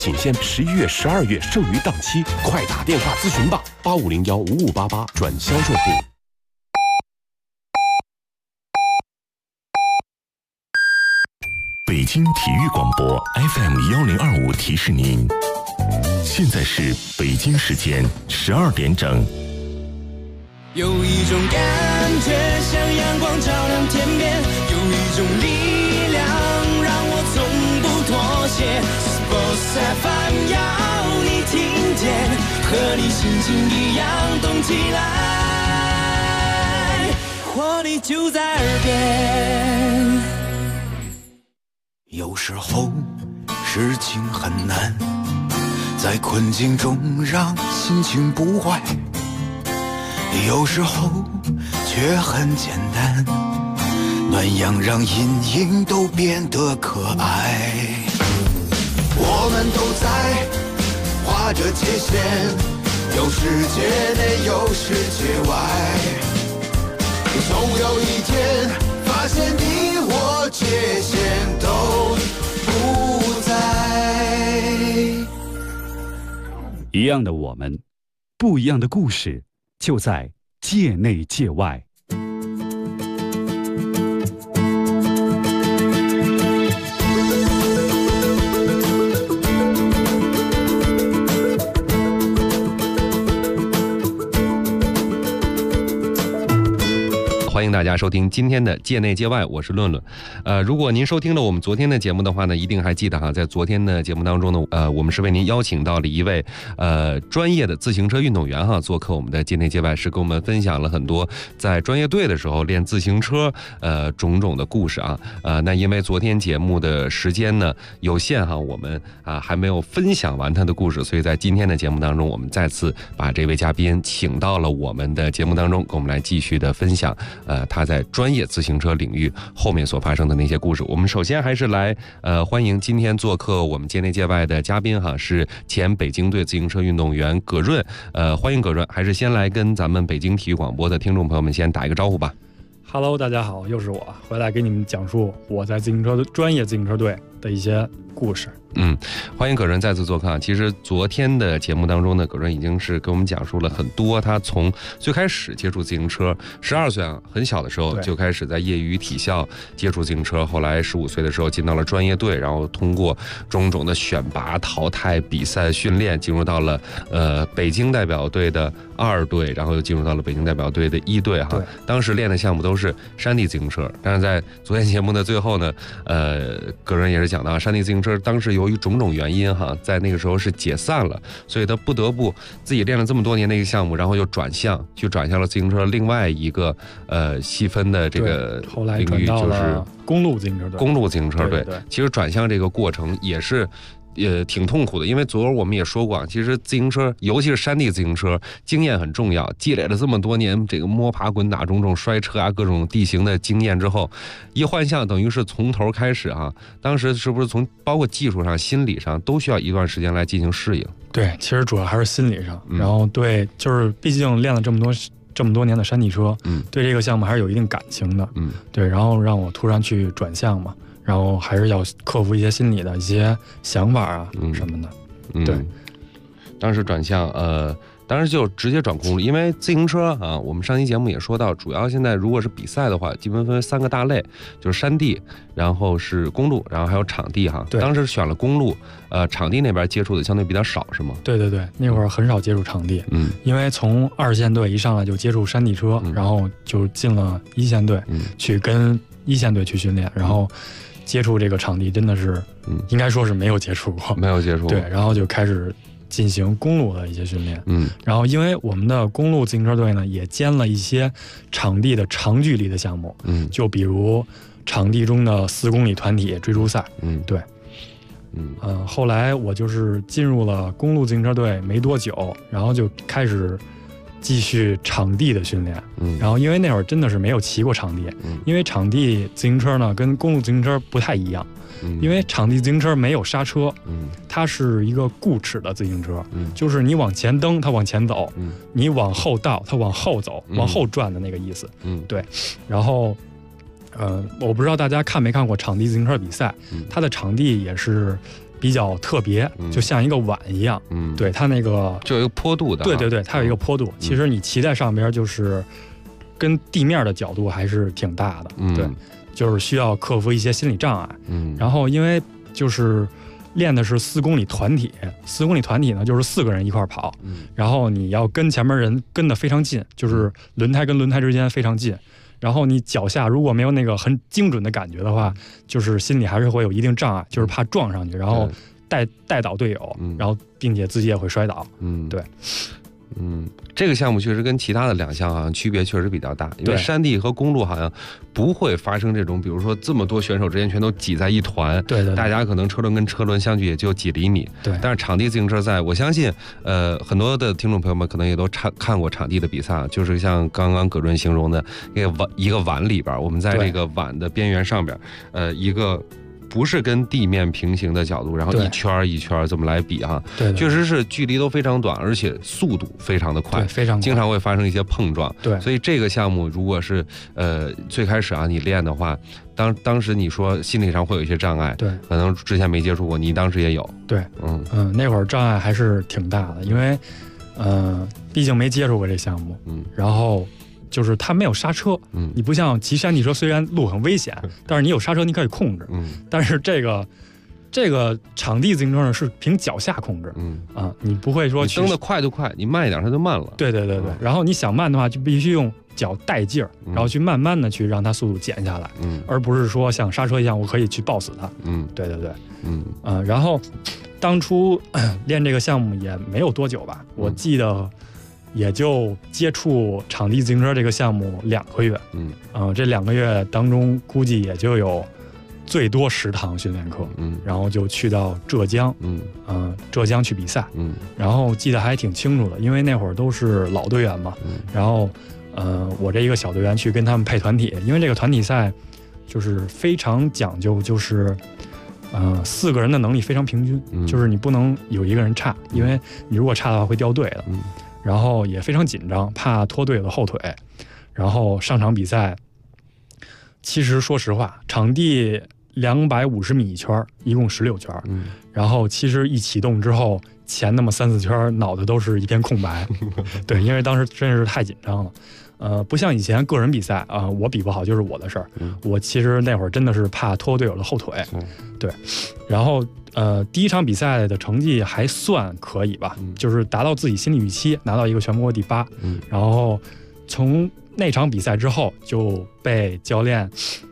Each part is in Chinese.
仅限11月、12月剩余档期，快打电话咨询吧，85015588转销售部。 北京体育广播 FM1025提示您，现在是北京时间12点整。 有一种感觉像阳光照亮天边，有一种力量让我从不妥协。Sports FM 要你听见，和你心情一样动起来，活力就在耳边。 有时候事情很难，在困境中让心情不坏，有时候却很简单，暖阳让阴影都变得可爱。我们都在画着界限，有世界内有世界外，总有一天发现你我界限都不在。 一样的我们，不一样的故事，就在界内界外。 欢迎大家收听今天的界内界外，我是论论。如果您收听了我们昨天的节目的话呢，一定还记得哈，在昨天的节目当中呢，我们是为您邀请到了一位专业的自行车运动员哈，做客我们的界内界外，是跟我们分享了很多在专业队的时候练自行车种种的故事啊。那因为昨天节目的时间呢有限哈，我们还没有分享完他的故事，所以在今天的节目当中，我们再次把这位嘉宾请到了我们的节目当中，跟我们来继续的分享他在专业自行车领域后面所发生的那些故事。我们首先还是来欢迎今天做客我们界内界外的嘉宾哈，是前北京队自行车运动员葛润。欢迎葛润，还是先来跟咱们北京体育广播的听众朋友们先打一个招呼吧。 Hello， 大家好，又是我回来给你们讲述我在专业自行车队的一些故事。 欢迎葛润再次做客。其实昨天的节目当中呢，葛润已经是给我们讲述了很多他从最开始接触自行车，12岁很小的时候就开始在业余体校接触自行车，后来15岁的时候进到了专业队，然后通过种种的选拔、淘汰、比赛、训练，进入到了北京代表队的2队，然后又进入到了北京代表队的1队哈。当时练的项目都是山地自行车，但是在昨天节目的最后呢，葛润也是讲到山地自行车当时由于种种原因哈，在那个时候是解散了，所以他不得不自己练了这么多年的一个项目，然后又转向了自行车另外一个细分的这个领域，就是公路自行车队。 公路自行车队，其实转向这个过程也是挺痛苦的，因为昨儿我们也说过，其实自行车，尤其是山地自行车，经验很重要。积累了这么多年这个摸爬滚打、种种摔车啊、各种地形的经验之后，一换向等于是从头开始哈。当时是不是从包括技术上、心理上都需要一段时间来进行适应？ 对，其实主要还是心理上。然后对，就是毕竟练了这么多年的山地车，对这个项目还是有一定感情的。对，然后让我突然去转向嘛。然后还是要克服一些心理的一些想法啊什么的。对， 当时转向当时就直接转公路，因为自行车啊，我们上期节目也说到，主要现在如果是比赛的话，基本分为3个大类，就是山地，然后是公路，然后还有场地哈。当时选了公路，场地那边接触的相对比较少，是吗？ 对，那会儿很少接触场地，因为从2线队一上来就接触山地车，然后就进了1线队，去跟1线队去训练，然后接触这个场地真的是，应该说是没有接触过。对，然后就开始进行公路的一些训练。然后因为我们的公路自行车队呢，也兼了一些场地的长距离的项目。就比如场地中的4公里团体追逐赛。对。后来我就是进入了公路自行车队没多久，然后就开始继续场地的训练。然后因为那会儿真的是没有骑过场地，因为场地自行车呢跟公路自行车不太一样，因为场地自行车没有刹车，它是一个固齿的自行车，就是你往前蹬它往前走，你往后倒它往后走，往后转的那个意思。对。然后我不知道大家看没看过场地自行车比赛，它的场地也是比较特别，就像一个碗一样。对，它那个就有一个坡度的。 对，它有一个坡度。其实你骑在上边，就是跟地面的角度还是挺大的。对，就是需要克服一些心理障碍。然后因为就是练的是4公里团体，4公里团体呢就是4个人一块跑，然后你要跟前面人跟得非常近，就是轮胎跟轮胎之间非常近。然后你脚下如果没有那个很精准的感觉的话，就是心里还是会有一定障碍，就是怕撞上去，然后带倒队友，然后并且自己也会摔倒。对。 这个项目确实跟其他的2项好像区别确实比较大，因为山地和公路好像不会发生这种，比如说这么多选手之间全都挤在一团， 对， 大家可能车轮跟车轮相距也就几厘米， 对。 但是场地自行车赛，我相信，很多的听众朋友们可能也都看过场地的比赛，就是像刚刚葛润形容的一个碗里边，我们在这个碗的边缘上边，一个不是跟地面平行的角度，然后一圈一圈这么来比哈， 对， 确实是距离都非常短，而且速度非常的快， 非常快， 经常会发生一些碰撞。 对， 所以这个项目如果是最开始你练的话，当时你说心理上会有一些障碍， 对， 可能之前没接触过，你当时也有， 对，那会儿障碍还是挺大的，因为毕竟没接触过这项目，然后。就是它没有刹车，你不像骑山地车，虽然路很危险，但是你有刹车你可以控制，但是这个场地自行车呢是凭脚下控制，你不会说蹬得快就快，你慢一点它就慢了， 对，然后你想慢的话就必须用脚带劲儿，然后去慢慢的去让它速度减下来，而不是说像刹车一样我可以去抱死它，对，然后当初练这个项目也没有多久吧，我记得。也就接触场地自行车这个项目2个月，这2个月当中估计也就有最多10堂训练课，然后就去到浙江，浙江去比赛，然后记得还挺清楚的，因为那会儿都是老队员嘛，然后我这一个小队员去跟他们配团体，因为这个团体赛就是非常讲究，就是4个人的能力非常平均，就是你不能有一个人差，因为你如果差的话会掉队的。然后也非常紧张，怕拖队友的后腿。然后上场比赛，其实说实话，场地250米一圈，一共16圈。然后其实一启动之后，前那么3-4圈，脑袋都是一片空白。对，因为当时真是太紧张了。不像以前个人比赛啊，我比不好就是我的事儿。我其实那会儿真的是怕拖队友的后腿。对，然后。第1场比赛的成绩还算可以吧，就是达到自己心理预期，拿到一个全国第8。然后从那场比赛之后就被教练，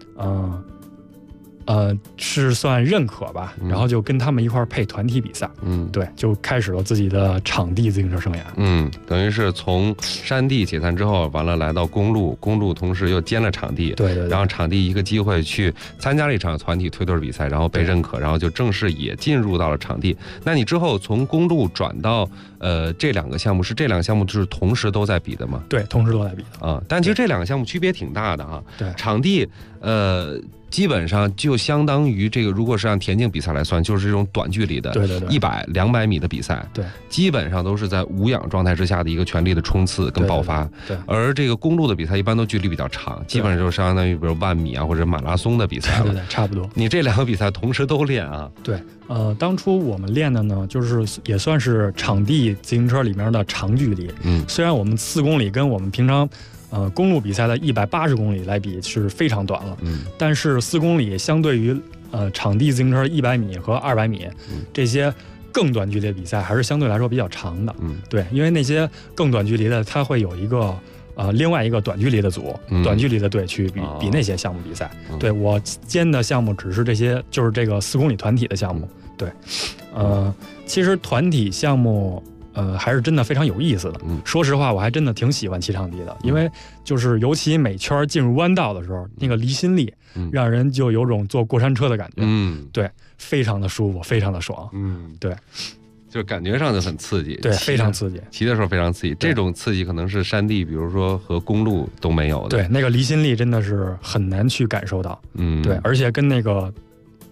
是算认可吧，然后就跟他们一块配团体比赛，对，就开始了自己的场地自行车生涯。 等于是从山地解散之后，完了来到公路同时又兼了场地， 对， 然后场地一个机会去参加了一场团体推队比赛，然后被认可，然后就正式也进入到了场地。那你之后从公路转到这2个项目，是这2个项目就是同时都在比的吗？ 对，同时都在比的啊。但其实这2个项目区别挺大的啊。 对， 场地基本上就相当于这个，如果是按田径比赛来算，就是这种短距离的100、200米的比赛， 对， 基本上都是在无氧状态之下的一个全力的冲刺跟爆发。 对， 而这个公路的比赛一般都距离比较长，基本上就相当于比如10000米啊或者马拉松的比赛了。 对，差不多。 你这2个比赛同时都练啊？ 对，当初我们练的呢，就是也算是场地自行车里面的长距离。虽然我们4公里跟我们平常。公路比赛的180公里来比是非常短了，但是4公里相对于场地自行车100米和200米这些更短距离的比赛还是相对来说比较长的。对，因为那些更短距离的它会有一个另外一个短距离的组，短距离的队去比那些项目比赛。对，我兼的项目只是这些，就是这个4公里团体的项目。对，其实团体项目。还是真的非常有意思的。说实话，我还真的挺喜欢骑场地的，因为就是尤其每圈进入弯道的时候，那个离心力，让人就有种坐过山车的感觉。对，非常的舒服，非常的爽。对， 就感觉上就很刺激。 对，非常刺激。 骑的时候非常刺激，这种刺激可能是山地，比如说和公路都没有的。 对，那个离心力真的是很难去感受到。对，而且跟那个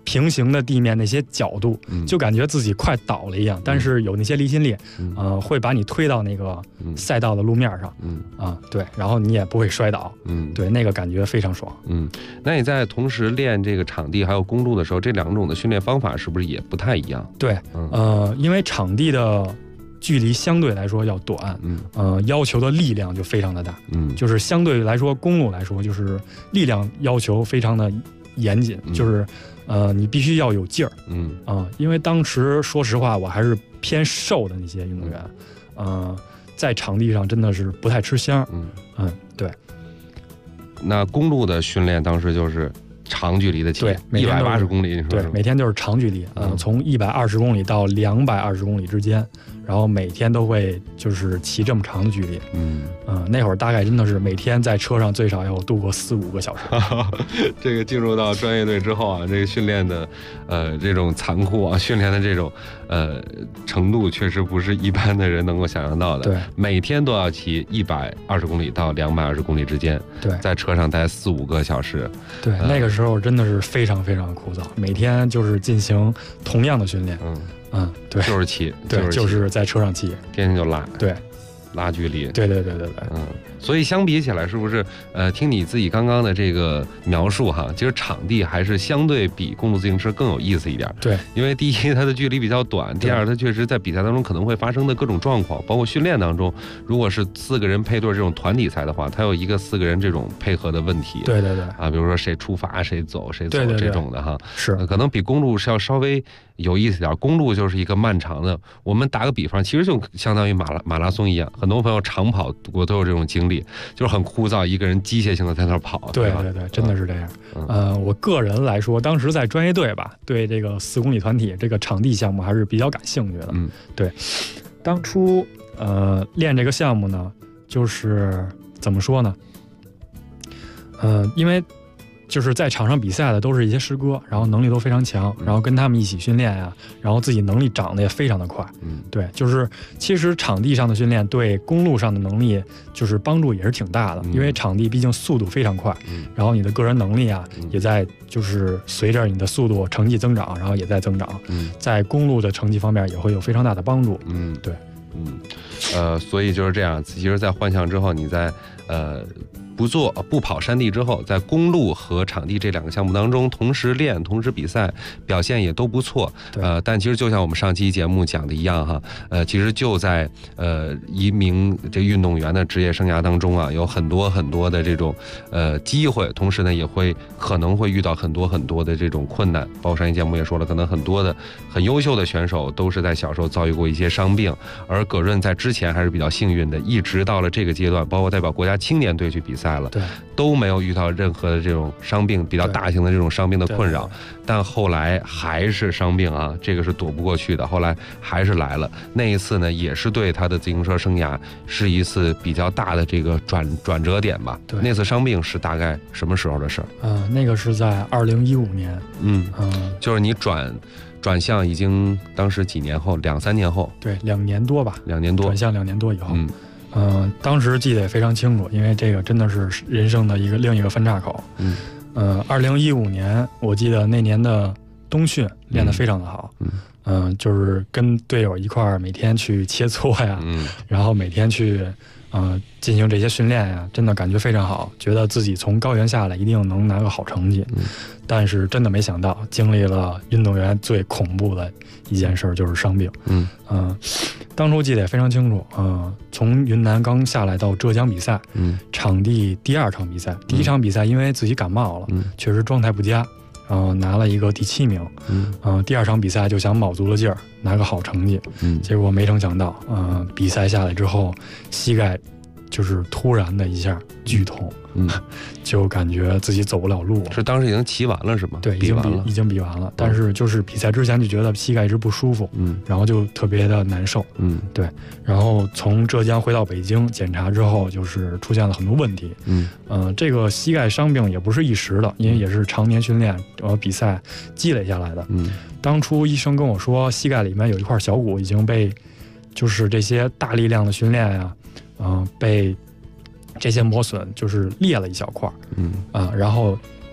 平行的地面那些角度，就感觉自己快倒了一样。但是有那些离心力，会把你推到那个赛道的路面上，对，然后你也不会摔倒，对，那个感觉非常爽。 那你在同时练这个场地还有公路的时候，这两种的训练方法是不是也不太一样？ 对，因为场地的距离相对来说要短，要求的力量就非常的大，就是相对来说公路来说，就是力量要求非常的严谨，就是你必须要有劲儿，因为当时说实话我还是偏瘦的那些运动员，在场地上真的是不太吃香，对。 那公路的训练当时就是长距离的骑，180公里，你说对，每天就是长距离，从120公里到220公里之间，然后每天都会就是骑这么长的距离，那会儿大概真的是每天在车上最少要度过4-5个小时。 这个进入到专业队之后啊，这个训练的这种残酷啊，训练的这种程度，确实不是一般的人能够想象到的。 对， 每天都要骑120公里到220公里之间， 对， 在车上待4-5个小时。 对，那个时候真的是非常非常枯燥，每天就是进行同样的训练，对， 就是骑， 对，就是在车上骑， 天天就拉， 对， 拉距离， 对， 所以相比起来，是不是听你自己刚刚的这个描述哈，其实场地还是相对比公路自行车更有意思一点。 对， 因为第一它的距离比较短，第二它确实在比赛当中可能会发生的各种状况，包括训练当中，如果是4个人配对这种团体赛的话，它有一个4个人这种配合的问题。 对啊，比如说谁出发谁走这种的哈， 是可能比公路是要稍微有意思点。公路就是一个漫长的，我们打个比方，其实就相当于马拉松一样，很多朋友长跑我都有这种经历，就是很枯燥，一个人机械性的在那儿跑。 对，真的是这样。我个人来说，当时在专业队吧，对这个4公里团体这个场地项目还是比较感兴趣的。对，当初练这个项目呢，就是怎么说呢？因为就是在场上比赛的都是一些师哥，然后能力都非常强，然后跟他们一起训练呀，然后自己能力长得也非常的快。对，就是其实场地上的训练对公路上的能力就是帮助也是挺大的，因为场地毕竟速度非常快，然后你的个人能力啊也在就是随着你的速度成绩增长，然后也在增长，在公路的成绩方面也会有非常大的帮助。对， 所以就是这样，其实在换项之后，你在不跑山地之后，在公路和场地这2个项目当中同时练同时比赛，表现也都不错。但其实就像我们上期节目讲的一样哈，其实就在一名这运动员的职业生涯当中啊，有很多很多的这种机会，同时呢也可能会遇到很多很多的这种困难。包括上期节目也说了，可能很多的很优秀的选手都是在小时候遭遇过一些伤病，而葛润在之前还是比较幸运的，一直到了这个阶段，包括代表国家青年队去比赛了， 对， 都没有遇到任何的这种伤病，比较大型的这种伤病的困扰。但后来还是伤病啊，这个是躲不过去的。后来还是来了，那一次呢，也是对他的自行车生涯是一次比较大的这个转折点吧。 对， 那次伤病是大概什么时候的事儿？ 那个是在2015年。 就是你转向已经当时几年后，2-3年后？ 对，2年多吧。 2年多， 转向2年多以后。当时记得也非常清楚，因为这个真的是人生的另一个分岔口。2015年，我记得那年的冬训练得非常的好。就是跟队友一块儿每天去切磋呀，然后每天去进行这些训练呀，真的感觉非常好，觉得自己从高原下来一定能拿个好成绩。但是真的没想到，经历了运动员最恐怖的一件事，就是伤病。当初记得也非常清楚。从云南刚下来到浙江比赛，场地第2场比赛，第1场比赛因为自己感冒了，确实状态不佳，然后拿了一个第7名。第2场比赛就想卯足了劲儿拿个好成绩，结果没成想到，比赛下来之后，膝盖就是突然的一下剧痛，就感觉自己走不了路。 是当时已经骑完了是吗？ 对，已经比完了，但是就是比赛之前就觉得膝盖一直不舒服，然后就特别的难受。对，然后从浙江回到北京检查之后，就是出现了很多问题。这个膝盖伤病也不是一时的，因为也是常年训练比赛积累下来的。当初医生跟我说，膝盖里面有一块小骨已经被就是这些大力量的训练呀，被这些磨损就是裂了一小块。然后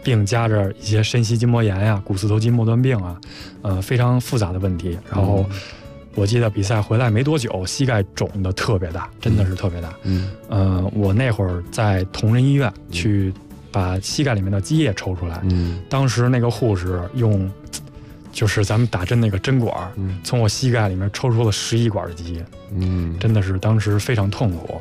并加着一些深膝筋膜炎呀、股四头肌末端病啊，非常复杂的问题。然后我记得比赛回来没多久，膝盖肿得特别大，真的是特别大。我那会儿在同仁医院去把膝盖里面的积液抽出来，当时那个护士用就是咱们打针那个针管，从我膝盖里面抽出了11管的积液，真的是当时非常痛苦。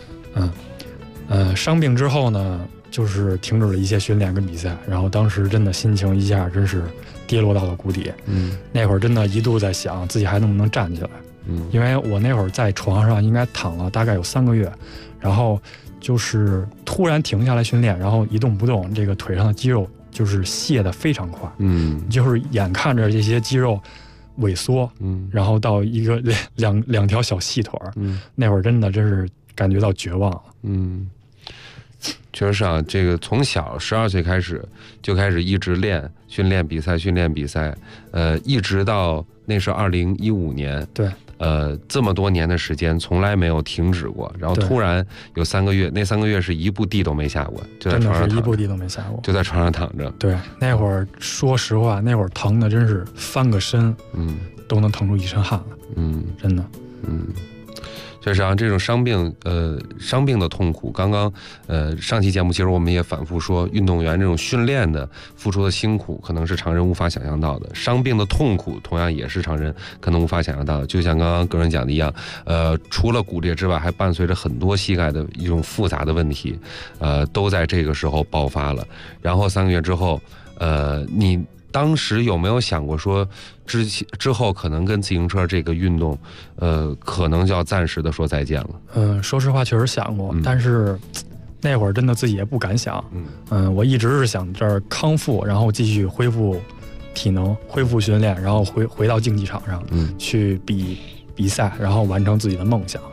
伤病之后呢，就是停止了一些训练跟比赛，然后当时真的心情一下真是跌落到了谷底。那会儿真的一度在想自己还能不能站起来，因为我那会儿在床上应该躺了大概有3个月，然后就是突然停下来训练，然后一动不动，这个腿上的肌肉就是卸得非常快，就是眼看着这些肌肉萎缩，然后到一个两条小细腿，那会儿真是感觉到绝望了。 确实是啊，这个从小12岁开始就开始一直训练比赛，一直到那是2015年， 对， 这么多年的时间从来没有停止过，然后突然有3个月，那3个月是一步地都没下过，就在床上躺着，真的是一步地都没下过， 就在床上躺着。 对，那会儿说实话，那会儿疼的真是翻个身，都能疼出一身汗来，真的，确实啊，这种伤病的痛苦，刚刚上期节目其实我们也反复说，运动员这种训练的付出的辛苦，可能是常人无法想象到的；伤病的痛苦，同样也是常人可能无法想象到的。就像刚刚个人讲的一样，除了骨裂之外，还伴随着很多膝盖的一种复杂的问题，都在这个时候爆发了。然后3个月之后，你当时有没有想过说，之后可能跟自行车这个运动，可能就要暂时的说再见了？ 说实话，确实想过，但是那会儿真的自己也不敢想。我一直是想这儿康复，然后继续恢复体能、恢复训练，然后回到竞技场上，去比赛，然后完成自己的梦想。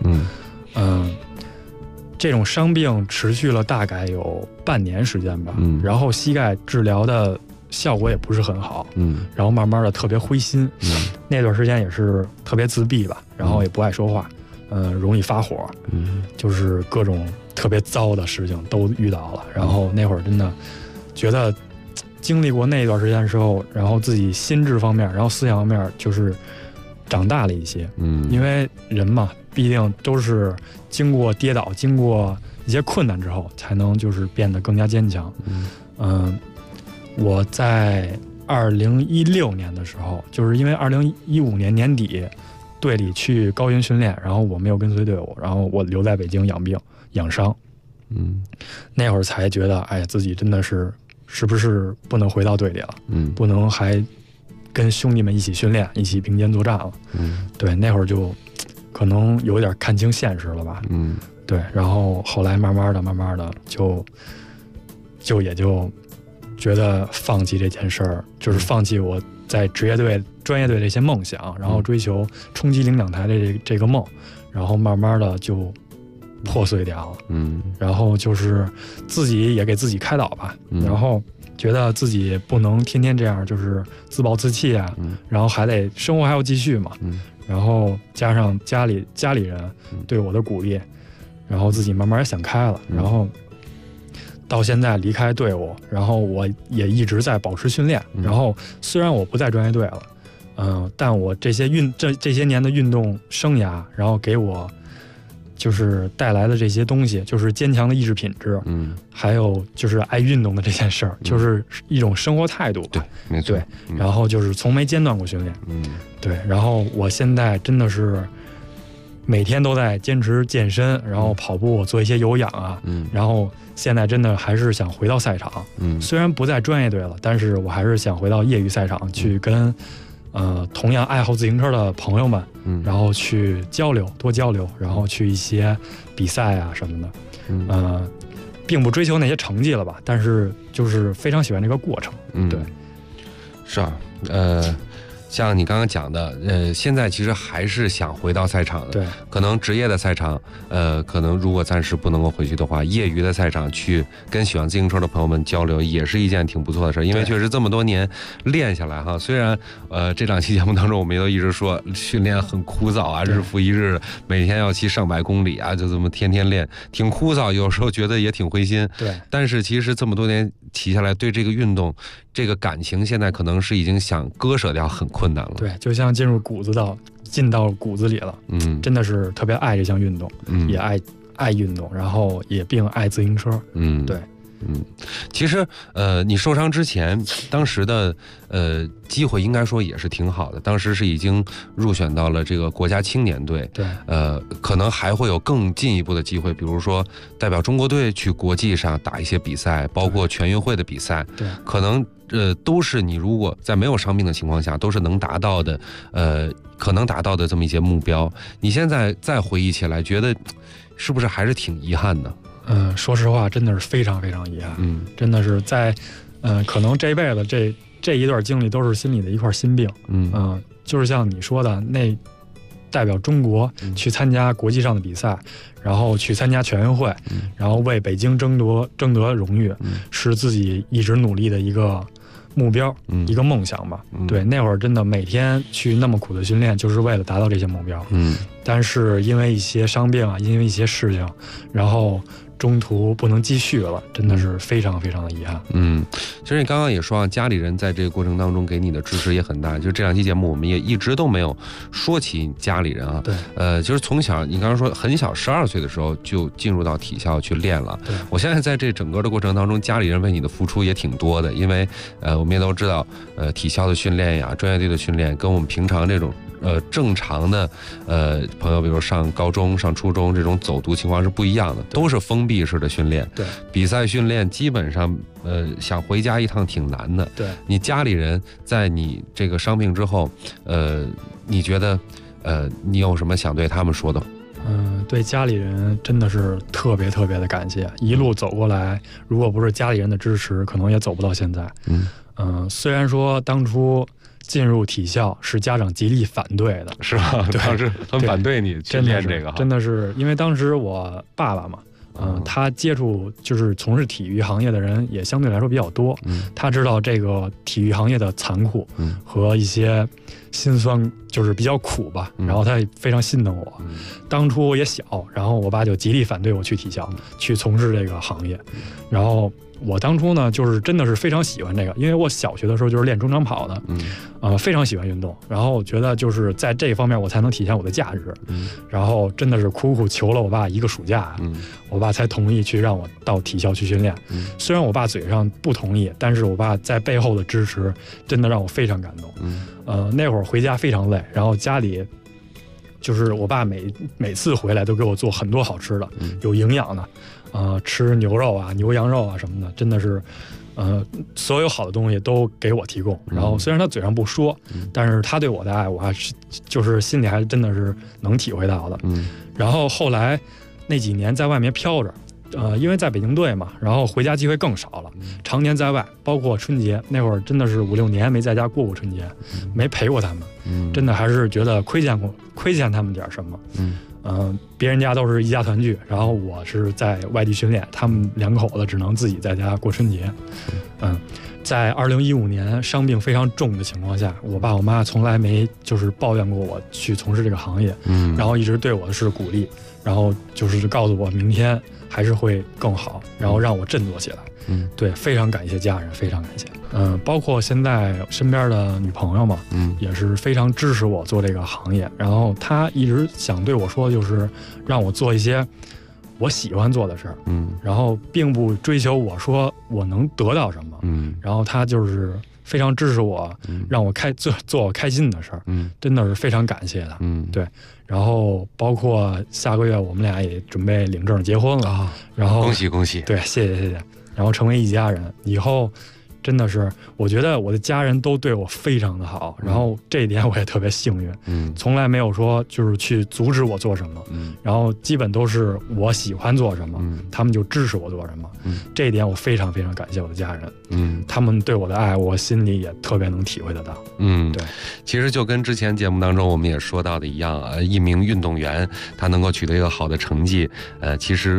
这种伤病持续了大概有半年时间吧，然后膝盖治疗的效果也不是很好，然后慢慢的特别灰心，那段时间也是特别自闭吧，然后也不爱说话，容易发火，就是各种特别糟的事情都遇到了，然后那会儿真的觉得经历过那段时间的时候，然后自己心智方面，然后思想方面就是长大了一些，因为人嘛，毕竟都是经过跌倒，经过一些困难之后，才能就是变得更加坚强。我在2016年的时候，就是因为2015年年底队里去高原训练，然后我没有跟随队伍，然后我留在北京养病养伤。那会儿才觉得，哎，自己真的是不是不能回到队里了？不能还跟兄弟们一起训练，一起并肩作战了。对，那会儿就可能有点看清现实了吧。对，然后后来慢慢的就也就觉得放弃这件事儿，就是放弃我在职业队、专业队这些梦想，然后追求冲击领奖台的这个梦，然后慢慢的就破碎掉了。然后就是自己也给自己开导吧，然后觉得自己不能天天这样，就是自暴自弃啊，然后还得生活还要继续嘛。然后加上家里人对我的鼓励，然后自己慢慢想开了，然后到现在离开队伍，然后我也一直在保持训练。然后虽然我不在专业队了，但我这些年的运动生涯，然后给我就是带来的这些东西，就是坚强的意志品质，还有就是爱运动的这件事儿，就是一种生活态度。 对，没错。 对，然后就是从没间断过训练。对，然后我现在真的是每天都在坚持健身，然后跑步，做一些有氧啊，然后现在真的还是想回到赛场。虽然不在专业队了，但是我还是想回到业余赛场去跟同样爱好自行车的朋友们，然后去多交流，然后去一些比赛啊什么的，并不追求那些成绩了吧，但是就是非常喜欢这个过程。对， 是啊，像你刚刚讲的，现在其实还是想回到赛场的。 对， 可能职业的赛场，可能如果暂时不能够回去的话，业余的赛场去跟喜欢自行车的朋友们交流，也是一件挺不错的事。因为确实这么多年练下来哈，虽然这2期节目当中我们也都一直说训练很枯燥啊，日复一日，每天要骑上百公里啊，就这么天天练，挺枯燥，有时候觉得也挺灰心。 对， 但是其实这么多年提下来，对这个运动这个感情，现在可能是已经想割舍掉很困难了。 对，就像进到骨子里了。真的是特别爱这项运动，也爱运动，然后也并爱自行车。对。 其实你受伤之前，当时的机会应该说也是挺好的，当时是已经入选到了这个国家青年队。 对。 可能还会有更进一步的机会，比如说代表中国队去国际上打一些比赛，包括全运会的比赛。 对。 可能都是你如果在没有伤病的情况下，都是能达到的，可能达到的这么一些目标。你现在再回忆起来，觉得是不是还是挺遗憾的？ 说实话，真的是非常非常遗憾。真的是在，可能这一辈子这一段经历都是心里的一块心病。就是像你说的，那代表中国去参加国际上的比赛，然后去参加全运会，然后为北京争得荣誉，是自己一直努力的一个目标，一个梦想吧。对，那会儿真的每天去那么苦的训练，就是为了达到这些目标。但是因为一些伤病啊，因为一些事情，然后中途不能继续了，真的是非常非常的遗憾。 其实你刚刚也说啊，家里人在这个过程当中给你的支持也很大。就这两期节目，我们也一直都没有说起家里人啊。 对。 就是从小，你刚刚说很小，12岁的时候就进入到体校去练了。 对。 我现在在这整个的过程当中，家里人为你的付出也挺多的，因为我们也都知道，体校的训练呀，专业队的训练，跟我们平常这种正常的朋友，比如上高中、上初中这种走读情况是不一样的，都是封闭式的训练。 对。 比赛训练基本上想回家一趟挺难的。 对。 你家里人在你这个伤病之后，你觉得你有什么想对他们说的？ 对家里人真的是特别特别的感谢，一路走过来，如果不是家里人的支持，可能也走不到现在。虽然说当初进入体校是家长极力反对的， 是吧？ 对， 当时很反对你去练这个， 真的是因为当时我爸爸嘛，他接触就是从事体育行业的人也相对来说比较多，他知道这个体育行业的残酷和一些辛酸，就是比较苦吧，然后他也非常心疼我。当初我也小，然后我爸就极力反对我去体校去从事这个行业，然后我当初呢，就是真的是非常喜欢这个，因为我小学的时候就是练中长跑的，非常喜欢运动，然后我觉得就是在这方面我才能体现我的价值，然后真的是苦苦求了我爸一个暑假，我爸才同意去让我到体校去训练。虽然我爸嘴上不同意，但是我爸在背后的支持真的让我非常感动。那会儿回家非常累，然后家里就是我爸每次回来都给我做很多好吃的，有营养的。吃牛肉啊、牛羊肉啊什么的，真的是，所有好的东西都给我提供。然后虽然他嘴上不说，但是他对我的爱，我还是就是心里还真的是能体会到的。然后后来那几年在外面飘着，因为在北京队嘛，然后回家机会更少了，常年在外，包括春节那会儿真的是5、6年没在家过春节，没陪过他们，真的还是觉得亏欠他们点什么。别人家都是一家团聚，然后我是在外地训练，他们两口子只能自己在家过春节。在2015年伤病非常重的情况下，我爸我妈从来没就是抱怨过我去从事这个行业，然后一直对我是鼓励，然后就是告诉我明天还是会更好，然后让我振作起来。对，非常感谢家人，非常感谢。包括现在身边的女朋友嘛，也是非常支持我做这个行业。然后她一直想对我说，就是让我做一些我喜欢做的事儿，然后并不追求我说我能得到什么，然后她就是非常支持我，让我做我开心的事儿，真的是非常感谢的。对。然后包括下个月我们俩也准备领证结婚了，然后恭喜恭喜。 对，谢谢。然后成为一家人以后，真的是我觉得我的家人都对我非常的好，然后这一点我也特别幸运，从来没有说就是去阻止我做什么，然后基本都是我喜欢做什么，他们就支持我做什么，这一点我非常非常感谢我的家人，他们对我的爱我心里也特别能体会得到。对， 其实就跟之前节目当中我们也说到的一样，一名运动员他能够取得一个好的成绩，其实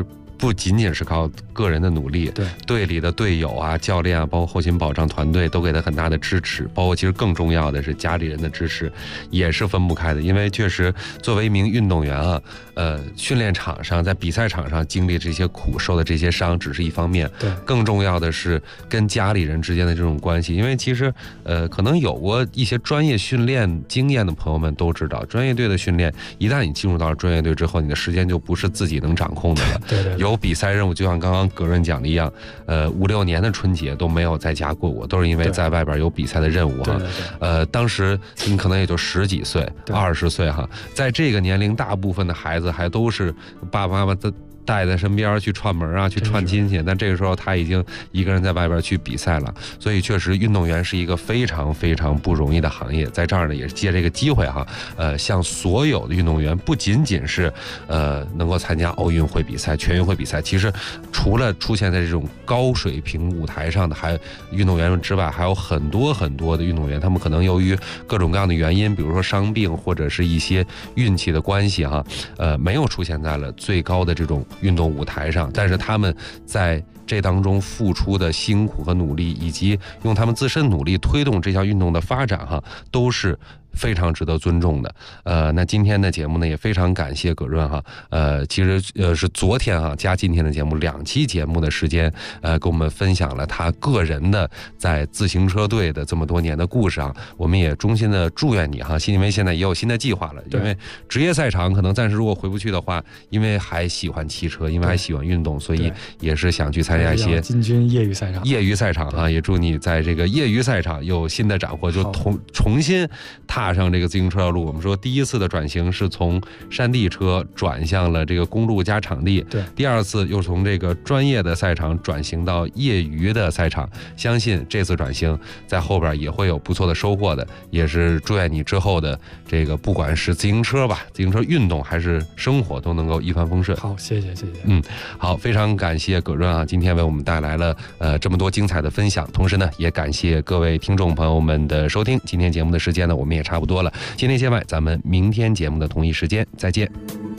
不仅仅是靠个人的努力， 对队里的队友啊、教练啊，包括后勤保障团队都给他很大的支持，包括其实更重要的是家里人的支持，也是分不开的。因为确实作为一名运动员啊，训练场上在比赛场上经历这些苦、受的这些伤只是一方面， 对， 更重要的是跟家里人之间的这种关系。因为其实可能有过一些专业训练经验的朋友们都知道，专业队的训练一旦你进入到了专业队之后，你的时间就不是自己能掌控的了。 对， 有比赛任务，就像刚刚葛润讲的一样，5-6年的春节都没有在家过过，都是因为在外边有比赛的任务哈。当时你可能也就10几岁、20岁哈，在这个年龄，大部分的孩子还都是爸爸妈妈的带在身边去串门啊，去串亲戚，但这个时候他已经一个人在外边去比赛了，所以确实运动员是一个非常非常不容易的行业。在这儿呢，也是借这个机会哈，向所有的运动员，不仅仅是能够参加奥运会比赛、全运会比赛，其实除了出现在这种高水平舞台上的还运动员之外，还有很多很多的运动员，他们可能由于各种各样的原因，比如说伤病或者是一些运气的关系哈，没有出现在了最高的这种运动舞台上，但是他们在这当中付出的辛苦和努力，以及用他们自身努力推动这项运动的发展哈，都是非常值得尊重的。那今天的节目呢，也非常感谢葛润哈，其实是昨天哈加今天的节目2期节目的时间，跟我们分享了他个人的在自行车队的这么多年的故事啊。我们也衷心的祝愿你哈，因为现在也有新的计划了，因为职业赛场可能暂时如果回不去的话，因为还喜欢骑车，因为还喜欢运动，所以也是想去参加一些进军业余赛场。 业余赛场啊，也祝你在这个业余赛场有新的斩获，就重新踏上这个自行车的路。我们说第一次的转型是从山地车转向了这个公路加场地， 对， 第2次又从这个专业的赛场转型到业余的赛场，相信这次转型在后边也会有不错的收获的，也是祝愿你之后的这个不管是自行车吧、自行车运动还是生活都能够一帆风顺。 好，谢谢。 好，非常感谢葛润啊，今天为我们带来了这么多精彩的分享，同时呢也感谢各位听众朋友们的收听。今天节目的时间呢我们也差不多了，今天节外咱们明天节目的同一时间再见。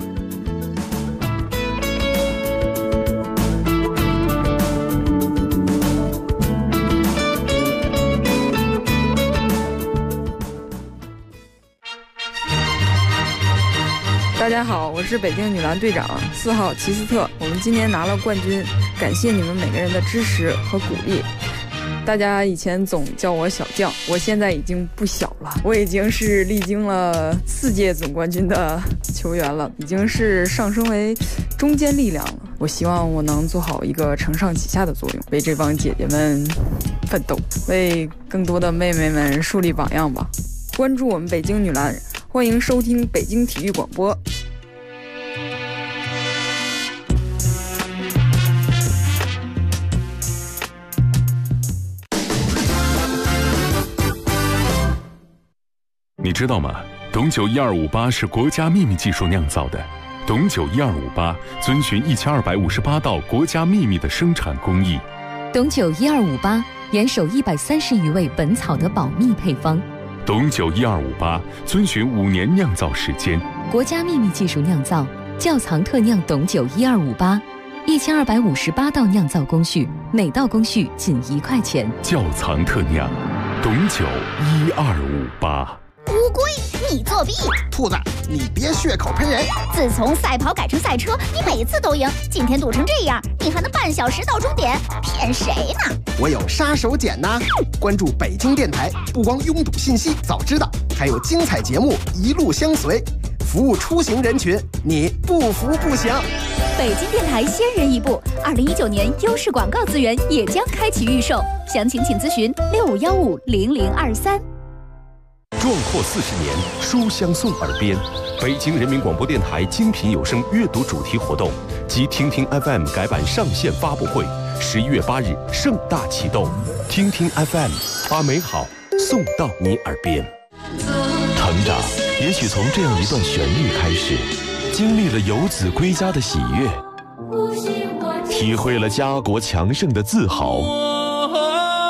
大家好，我是北京女篮队长4号齐斯特，我们今年拿了冠军，感谢你们每个人的支持和鼓励。大家以前总叫我小将，我现在已经不小了，我已经是历经了4届总冠军的球员了，已经是上升为中坚力量了。我希望我能做好一个承上启下的作用，为这帮姐姐们奋斗，为更多的妹妹们树立榜样吧。关注我们北京女篮，欢迎收听北京体育广播。 你知道吗？董酒1258是国家秘密技术酿造的。董酒1258遵循1258道国家秘密的生产工艺。 董酒1258严守130余位本草的保密配方。 董酒1258遵循5年酿造时间， 国家秘密技术酿造，窖藏特酿董酒1258，1258道酿造工序，每道工序仅1块钱。 窖藏特酿，董酒1258。 乌龟，你作弊！ 兔子，你别血口喷人！ 自从赛跑改成赛车，你每次都赢，今天堵成这样，你还能半小时到终点？骗谁呢？ 我有杀手锏呐！关注北京电台，不光拥堵信息早知道，还有精彩节目一路相随，服务出行人群，你不服不行。 北京电台先人一步，2019年优势广告资源也将开启预售，详情请咨询65150023。 壮阔40年，书香送耳边。北京人民广播电台精品有声阅读主题活动及听听 FM 改版上线发布会，11月8日盛大启动。听听 FM， 把美好送到你耳边。成长也许从这样一段旋律开始，经历了游子归家的喜悦，体会了家国强盛的自豪。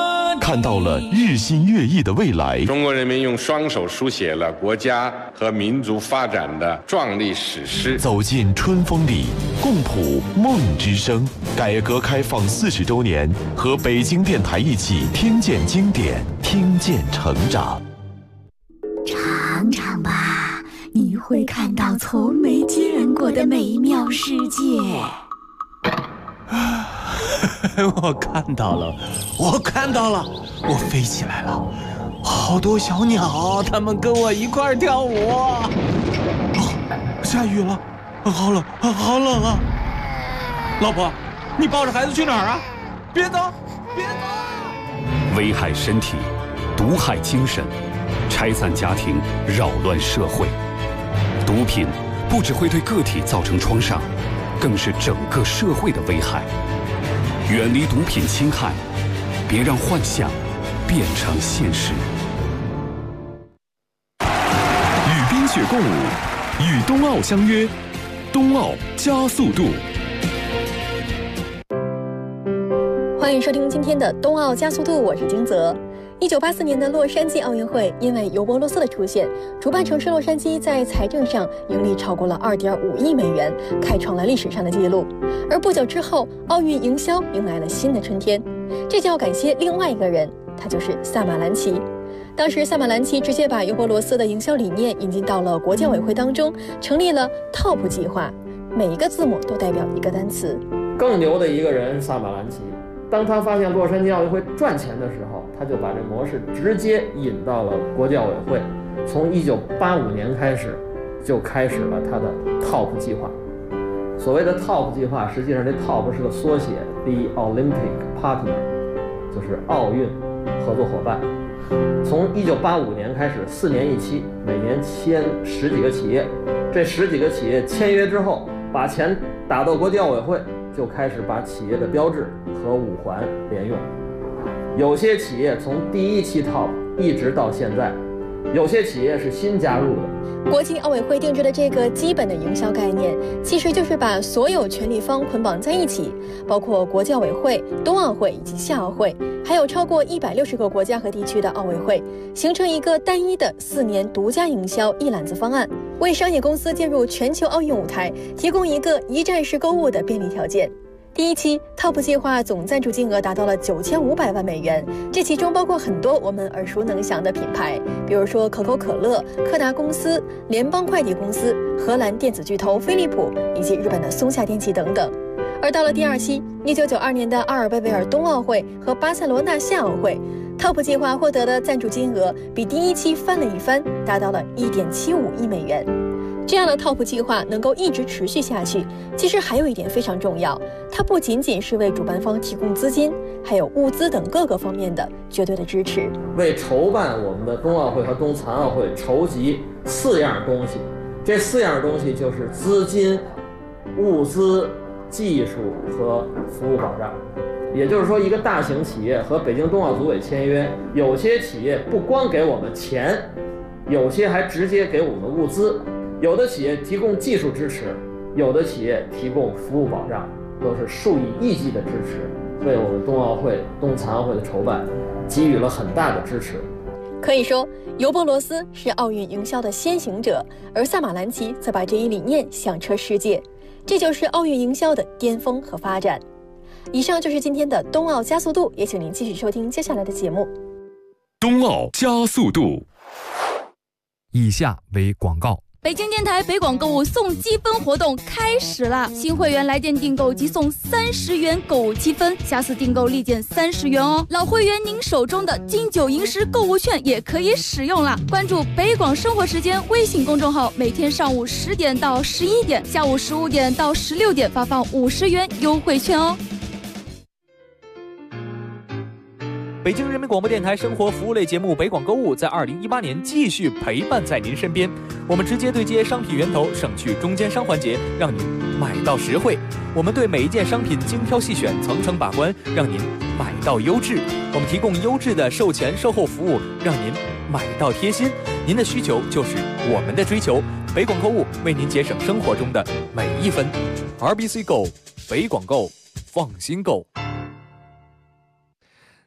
看到了日新月异的未来。 中国人民用双手书写了国家和民族发展的壮丽史诗。 走进春风里，共谱梦之声。改革开放40周年，和北京电台一起听见经典，听见成长。 尝尝吧，你会看到从没见过的美妙世界。 我看到了，我飞起来了，好多小鸟，它们跟我一块跳舞。下雨了，好冷啊！老婆，你抱着孩子去哪儿啊？别走！ 危害身体，毒害精神，拆散家庭，扰乱社会。毒品不只会对个体造成创伤，更是整个社会的危害。远离毒品侵害，别让幻想变成现实。 与冰雪共舞，与冬奥相约，冬奥加速度。 欢迎收听今天的冬奥加速度，我是金泽。1984年的洛杉矶奥运会，因为尤伯罗斯的出现，主办城市洛杉矶在财政上盈利超过了2.5亿美元，开创了历史上的纪录。而不久之后，奥运营销迎来了新的春天，这就要感谢另外一个人，他就是萨马兰奇。当时萨马兰奇直接把尤伯罗斯的营销理念引进到了国际奥委会当中，成立了 TOP 计划，每一个字母都代表一个单词。 更牛的一个人萨马兰奇，当他发现洛杉矶奥运会赚钱的时候，他就把这模式直接引到了国际奥委会。从1985年开始，就开始了他的 TOP 计划。所谓的 TOP 计划，实际上这 TOP 是个缩写 ，The Olympic Partner， 就是奥运合作伙伴。从1985年开始，4年一期，每年签10几个企业。这10几个企业签约之后，把钱打到国际奥委会，就开始把企业的标志和五环连用。有些企业从第1期 TOP 一直到现在，有些企业是新加入的。 国际奥委会定制的这个基本的营销概念，其实就是把所有权利方捆绑在一起，包括国际奥委会、冬奥会以及夏奥会，还有超过160个国家和地区的奥委会，形成一个单一的4年独家营销一揽子方案，为商业公司进入全球奥运舞台提供一个一站式购物的便利条件。第1期 TOP 计划总赞助金额达到了9500万美元，这其中包括很多我们耳熟能详的品牌，比如说可口可乐、柯达公司、联邦快递公司、荷兰电子巨头飞利浦以及日本的松下电器等等。而到了第2期，1992年的阿尔贝维尔冬奥会和巴塞罗那夏奥会，TOP 计划获得的赞助金额比第1期翻了一番，达到了1.75亿美元。这样的 TOP 计划能够一直持续下去，其实还有一点非常重要，它不仅仅是为主办方提供资金，还有物资等各个方面的绝对的支持， 为筹办我们的冬奥会和冬残奥会筹集4样东西。这4样东西就是资金、物资、技术和服务保障。也就是说，一个大型企业和北京冬奥组委签约，有些企业不光给我们钱，有些还直接给我们物资。有的企业提供技术支持，有的企业提供服务保障，都是数以亿计的支持，为我们冬奥会、冬残奥会的筹办给予了很大的支持。 可以说，尤伯罗斯是奥运营销的先行者，而萨马兰奇则把这一理念响彻世界，这就是奥运营销的巅峰和发展。以上就是今天的冬奥加速度，也请您继续收听接下来的节目。 冬奥加速度。 以下为广告。 北京电台北广购物送积分活动开始啦！新会员来电订购即送30元购物积分，下次订购立减30元哦。老会员您手中的金九银十购物券也可以使用啦！关注北广生活时间微信公众号，每天上午10点到11点，下午15点到16点发放50元优惠券哦。 北京人民广播电台生活服务类节目《北广购物》在2018年继续陪伴在您身边。我们直接对接商品源头，省去中间商环节，让您买到实惠。我们对每一件商品精挑细选，层层把关，让您买到优质。我们提供优质的售前售后服务，让您买到贴心。您的需求就是我们的追求。北广购物为您节省生活中的每一分。RBC Go， 北广购，放心购。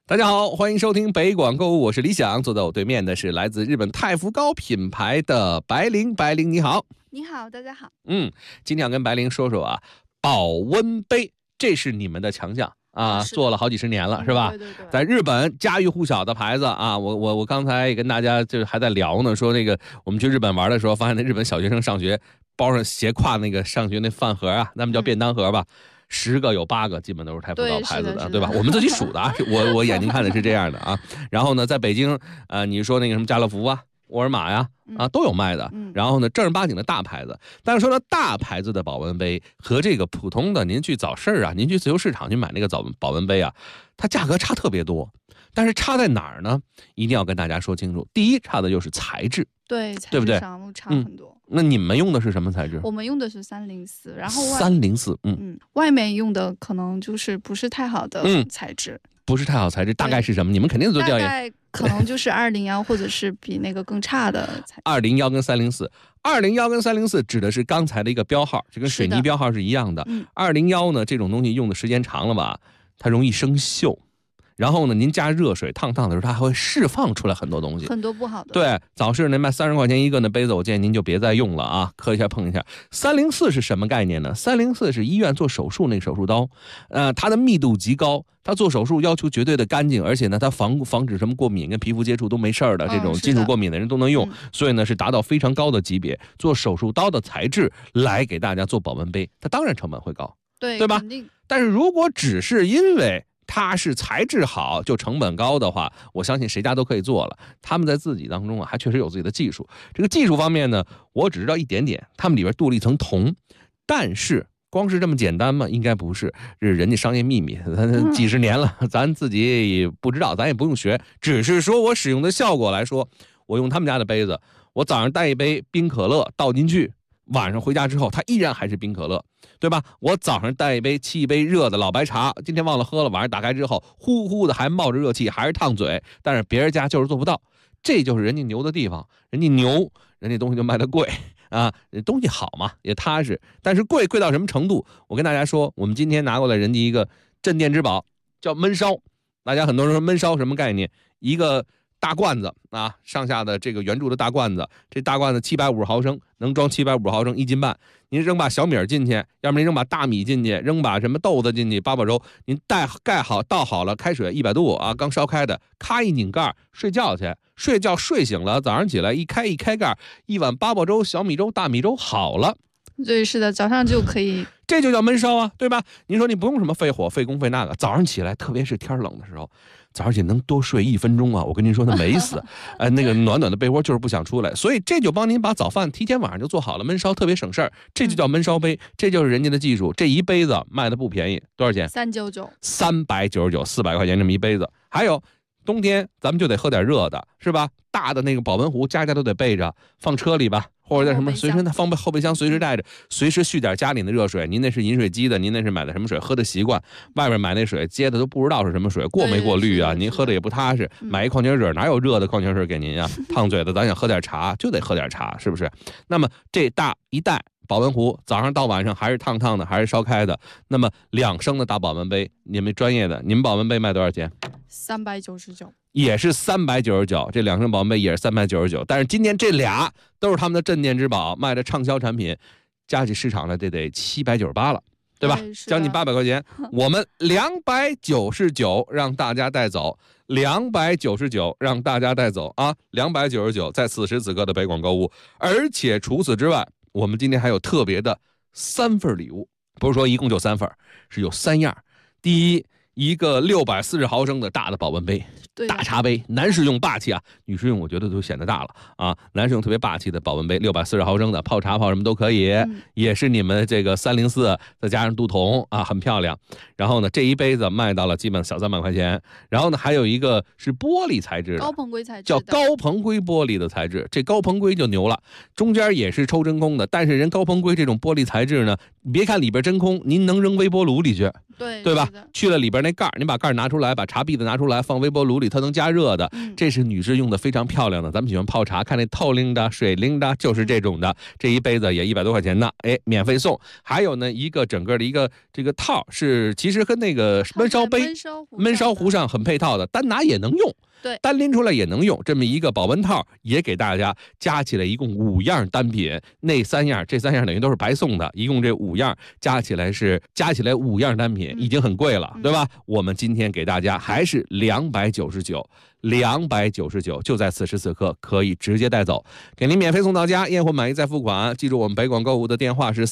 大家好，欢迎收听北广购物，我是李想，坐在我对面的是来自日本太福糕品牌的白灵。白灵你好。 你好，大家好。 今天要跟白灵说说啊，保温杯，这是你们的强项啊，做了好几十年了，是吧？ 对对对， 在日本家喻户晓的牌子啊，我刚才也跟大家就是还在聊呢，说那个我们去日本玩的时候，发现那日本小学生上学包上斜挎那个上学那饭盒啊，咱们叫便当盒吧。10个有8个基本都是太福糕牌子的，对吧？我们自己数的啊，我眼睛看的是这样的啊。然后呢，在北京，你说那个什么家乐福啊、沃尔玛呀，都有卖的。然后呢，正儿八经的大牌子。但是说呢，大牌子的保温杯和这个普通的，您去早市啊，您去自由市场去买那个保温杯啊，它价格差特别多。但是差在哪儿呢？一定要跟大家说清楚。第一，差的就是材质， 对不对？ 上差很多。 那你们用的是什么材质？ 我们用的是304，然后 304， 外面用的可能就是不是太好的材质， 不是太好材质，大概是什么？你们肯定做调研，大概可能就是201，或者是比那个更差的材质。 201跟304，201跟304指的是钢材的一个标号，就跟水泥标号是一样的。201呢，这种东西用的时间长了吧，它容易生锈。然后呢，您加热水烫的时候，它还会释放出来很多东西， 很多不好的。 对，早市那卖30块钱一个那杯子，我建议您就别再用了啊，磕一下碰一下。304是什么概念呢？304是医院做手术那个手术刀，它的密度极高，它做手术要求绝对的干净，而且呢，它防止什么过敏跟皮肤接触都没事儿的，这种金属过敏的人都能用，所以呢是达到非常高的级别。做手术刀的材质来给大家做保温杯，它当然成本会高，对吧？但是如果只是因为它是材质好就成本高的话，我相信谁家都可以做了。他们在自己当中啊，还确实有自己的技术。这个技术方面呢，我只知道一点点，他们里边镀了一层铜，但是光是这么简单吗？应该不是，这是人家商业秘密，几十年了，咱自己也不知道，咱也不用学，只是说我使用的效果来说，我用他们家的杯子，我早上带一杯冰可乐倒进去，晚上回家之后它依然还是冰可乐，对吧？我早上带沏一杯热的老白茶，今天忘了喝了，晚上打开之后呼呼的还冒着热气，还是烫嘴，但是别人家就是做不到，这就是人家牛的地方。人家牛，人家东西就卖得贵啊，东西好嘛，也踏实，但是贵到什么程度？我跟大家说，我们今天拿过来人家一个镇店之宝，叫焖烧。大家很多人说焖烧什么概念？一个大罐子啊，上下的这个圆柱的大罐子，这大罐子750毫升，能装750毫升，1斤半。您扔把小米进去，要么您扔把大米进去，扔把什么豆子进去，八宝粥，您盖好倒好了，开水100度啊，刚烧开的，咔一拧盖，睡觉去，睡醒了，早上起来一开盖，一碗八宝粥、小米粥、大米粥好了。 对，是的，早上就可以， 这就叫焖烧啊，对吧？您说你不用什么费火、费工、费那个，早上起来，特别是天冷的时候，早上起来能多睡1分钟啊，我跟您说他没死，那个暖暖的被窝就是不想出来，所以这就帮您把早饭提前晚上就做好了，焖烧特别省事儿，这就叫焖烧杯，这就是人家的技术。这一杯子卖的不便宜，多少钱？399，399，400块钱这么一杯子。还有冬天咱们就得喝点热的，是吧？大的那个保温壶，家都得备着，放车里吧，或者在什么随身的放后备箱随时带着，随时续点家里的热水。您那是饮水机的，您那是买的什么水喝的习惯，外边买那水接的都不知道是什么水，过没过滤啊？您喝的也不踏实。买一矿泉水哪有热的矿泉水给您啊？烫嘴的，咱想喝点茶就得喝点茶，是不是？那么这大一袋保温壶，早上到晚上还是烫的，还是烧开的。那么2升的大保温杯，你们专业的，你们保温杯卖多少钱 ？399， 也是399，这2升保温杯也是399。但是今天这俩都是他们的镇店之宝，卖的畅销产品，加起市场了这得798了，对吧？将近800块钱，我们299让大家带走，299让大家带走啊！299在此时此刻的北广购物，而且除此之外，我们今天还有特别的3份礼物，不是说一共就3份，是有3样。第一，一个640毫升的大的保温杯，大茶杯，男士用霸气啊，女士用我觉得都显得大了啊。男士用特别霸气的保温杯，640毫升的，泡茶泡什么都可以，也是你们这个304，再加上镀铜啊，很漂亮。然后呢，这一杯子卖到了基本小300块钱。然后呢，还有一个是玻璃材质的， 高硼硅材质， 叫高硼硅玻璃的材质。这高硼硅就牛了，中间也是抽真空的，但是人高硼硅这种玻璃材质呢，别看里边真空，您能扔微波炉里去，对吧？去了里边那盖儿，你把盖儿拿出来，把茶篦子拿出来，放微波炉里，它能加热的。这是女士用的非常漂亮的，咱们喜欢泡茶，看那透灵的、水灵的，就是这种的。这一杯子也100多块钱呢，哎，免费送。还有呢，一个整个的一个这个套是其实跟那个焖烧杯、焖烧壶上很配套的，单拿也能用。 对， 单拎出来也能用，这么一个保温套也给大家加起来一共5样单品，那3样，这3样等于都是白送的，一共这5样加起来5样单品，已经很贵了，对吧？我们今天给大家还是299，就在此时此刻可以直接带走，给您免费送到家，验货满意再付款。记住我们北广购物的电话是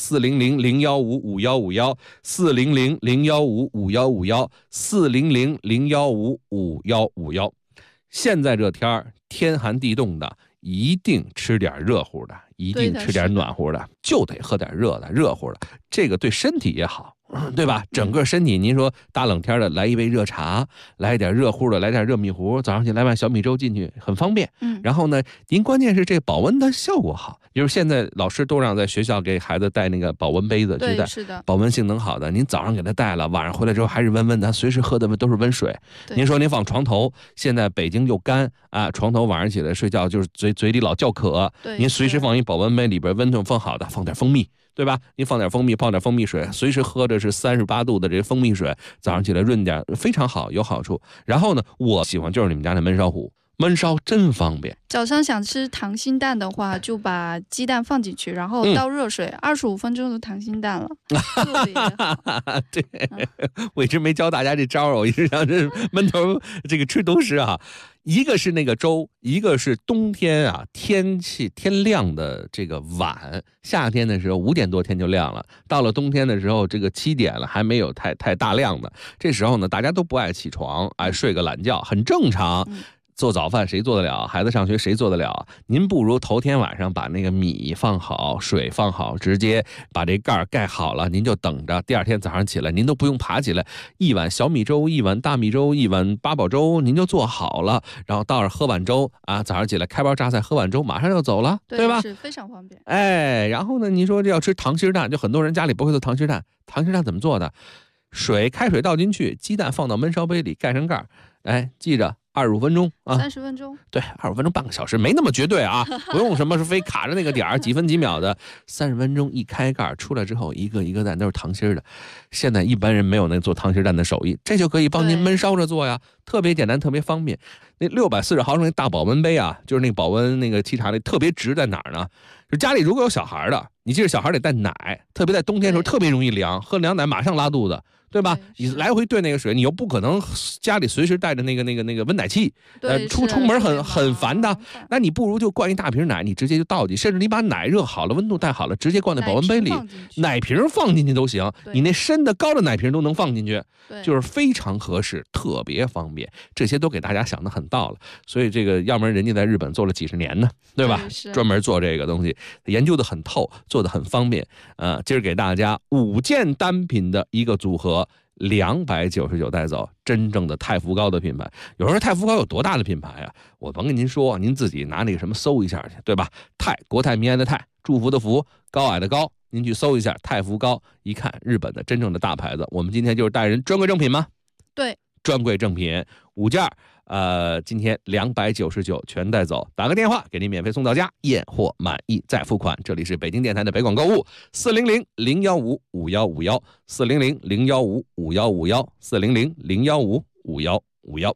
400-015-5151，400-015-5151，400-015-5151。现在这天寒地冻的，一定吃点热乎的，一定吃点暖和的，就得喝点热乎的，这个对身体也好，对吧？整个身体，您说大冷天的来一杯热茶，来一点热乎的，来点热米糊，早上起来碗小米粥进去很方便。然后呢，您关键是这保温的效果好，就是现在老师都让在学校给孩子带那个保温杯子去带， 是的， 保温性能好的，您早上给他带了，晚上回来之后还是温温的，随时喝的都是温水。您说您放床头，现在北京又干啊，床头晚上起来睡觉就是嘴里老叫渴，您随时放一保温杯，里边温度放好的，放点蜂蜜。对吧？您放点蜂蜜，泡点蜂蜜水，随时喝着是38度的这蜂蜜水，早上起来润点，非常好，有好处。然后呢，我喜欢就是你们家那焖烧壶，焖烧真方便。 早上想吃溏心蛋的话，就把鸡蛋放进去，然后倒热水，25分钟就溏心蛋了。 对，我一直没教大家这招，我一直想这闷头这个吃东西啊。一个是那个粥，一个是冬天啊，天亮的这个晚，夏天的时候5点多天就亮了，到了冬天的时候这个7点了还没有太大亮的，这时候呢大家都不爱起床，爱睡个懒觉，很正常。做早饭谁做得了？孩子上学谁做得了？您不如头天晚上把那个米放好，水放好，直接把这盖盖好了，您就等着第二天早上起来，您都不用爬起来，一碗小米粥，一碗大米粥，一碗八宝粥，您就做好了，然后到这喝碗粥啊，早上起来开包榨菜喝碗粥，马上就走了，对吧？ 是非常方便。 哎，然后呢，您说这要吃溏心蛋，就很多人家里不会做溏心蛋，溏心蛋怎么做的？开水倒进去，鸡蛋放到焖烧杯里，盖上盖，哎，记着。25分钟啊 ，30分钟， 对，25分钟半个小时，没那么绝对啊，不用什么是非卡着那个点儿几分几秒的，30分钟一开盖出来之后，一个一个蛋都是溏心的。现在一般人没有那做溏心蛋的手艺，这就可以帮您焖烧着做呀，特别简单，特别方便。那640毫升那大保温杯啊，就是那个保温那个沏茶那特别值在哪儿呢？就家里如果有小孩的，你记着小孩得带奶，特别在冬天的时候特别容易凉，喝凉奶马上拉肚子。对吧？你来回兑那个水，你又不可能家里随时带着那个温奶器，出门很烦的。那你不如就灌一大瓶奶，你直接就倒进，甚至你把奶热好了，温度带好了，直接灌在保温杯里，奶瓶放进去都行。你那深的高的奶瓶都能放进去，就是非常合适，特别方便。这些都给大家想得很到了，所以这个要不然人家在日本做了几十年呢，对吧？专门做这个东西，研究得很透，做得很方便。今儿给大家5件单品的一个组合。299带走，真正的太福糕的品牌。有人说太福糕有多大的品牌啊？我甭跟您说，您自己拿那个什么搜一下去，对吧？国泰民安的泰，祝福的福，高矮的高，您去搜一下太福糕，一看日本的真正的大牌子。我们今天就是带人专柜正品吗？ 对， 专柜正品5件。今天299全带走，打个电话给您免费送到家，验货满意再付款。这里是北京电台的北广购物，400-015-5151，400-015-5151，400-015-5151。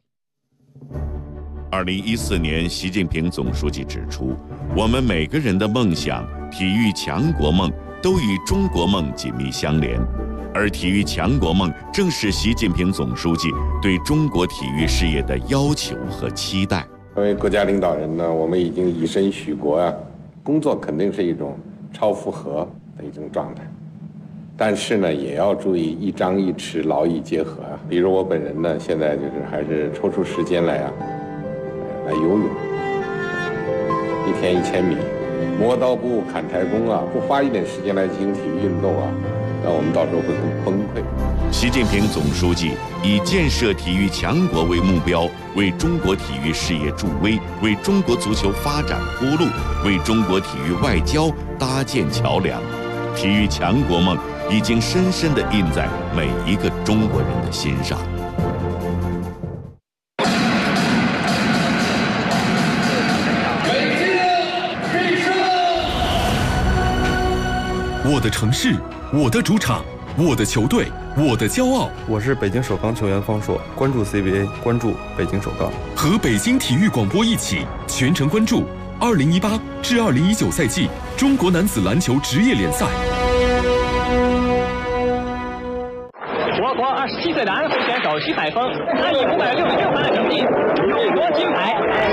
2014年，习近平总书记指出，我们每个人的梦想、体育强国梦都与中国梦紧密相连。而体育强国梦正是习近平总书记对中国体育事业的要求和期待。 作为国家领导人呢，我们已经以身许国啊，工作肯定是一种超负荷的一种状态，但是呢，也要注意一张一弛，劳逸结合啊。比如我本人呢，现在就是还是抽出时间来游泳，1天1000米，磨刀不误砍柴工啊，不花一点时间来进行体育运动啊，那我们到时候会很崩溃。 习近平总书记以建设体育强国为目标，为中国体育事业助威，为中国足球发展铺路，为中国体育外交搭建桥梁。体育强国梦已经深深地印在每一个中国人的心上。 我的城市，我的主场，我的球队，我的骄傲。 我是北京首钢球员方硕，关注 CBA， 关注北京首钢。 和北京体育广播一起全程关注2018至2019赛季中国男子篮球职业联赛。 我国27岁的安徽选手徐海峰，他以566分的成绩勇夺金牌。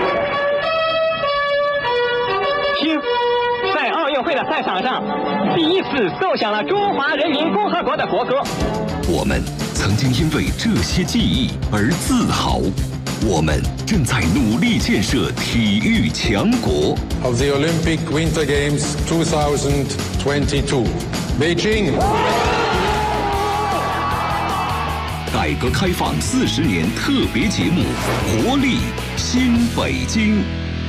听，在奥运会的赛场上，第一次奏响了中华人民共和国的国歌。 我们曾经因为这些记忆而自豪，我们正在努力建设体育强国。 Of the Olympic Winter Games 2022, Beijing。 改革开放40年特别节目，活力新北京。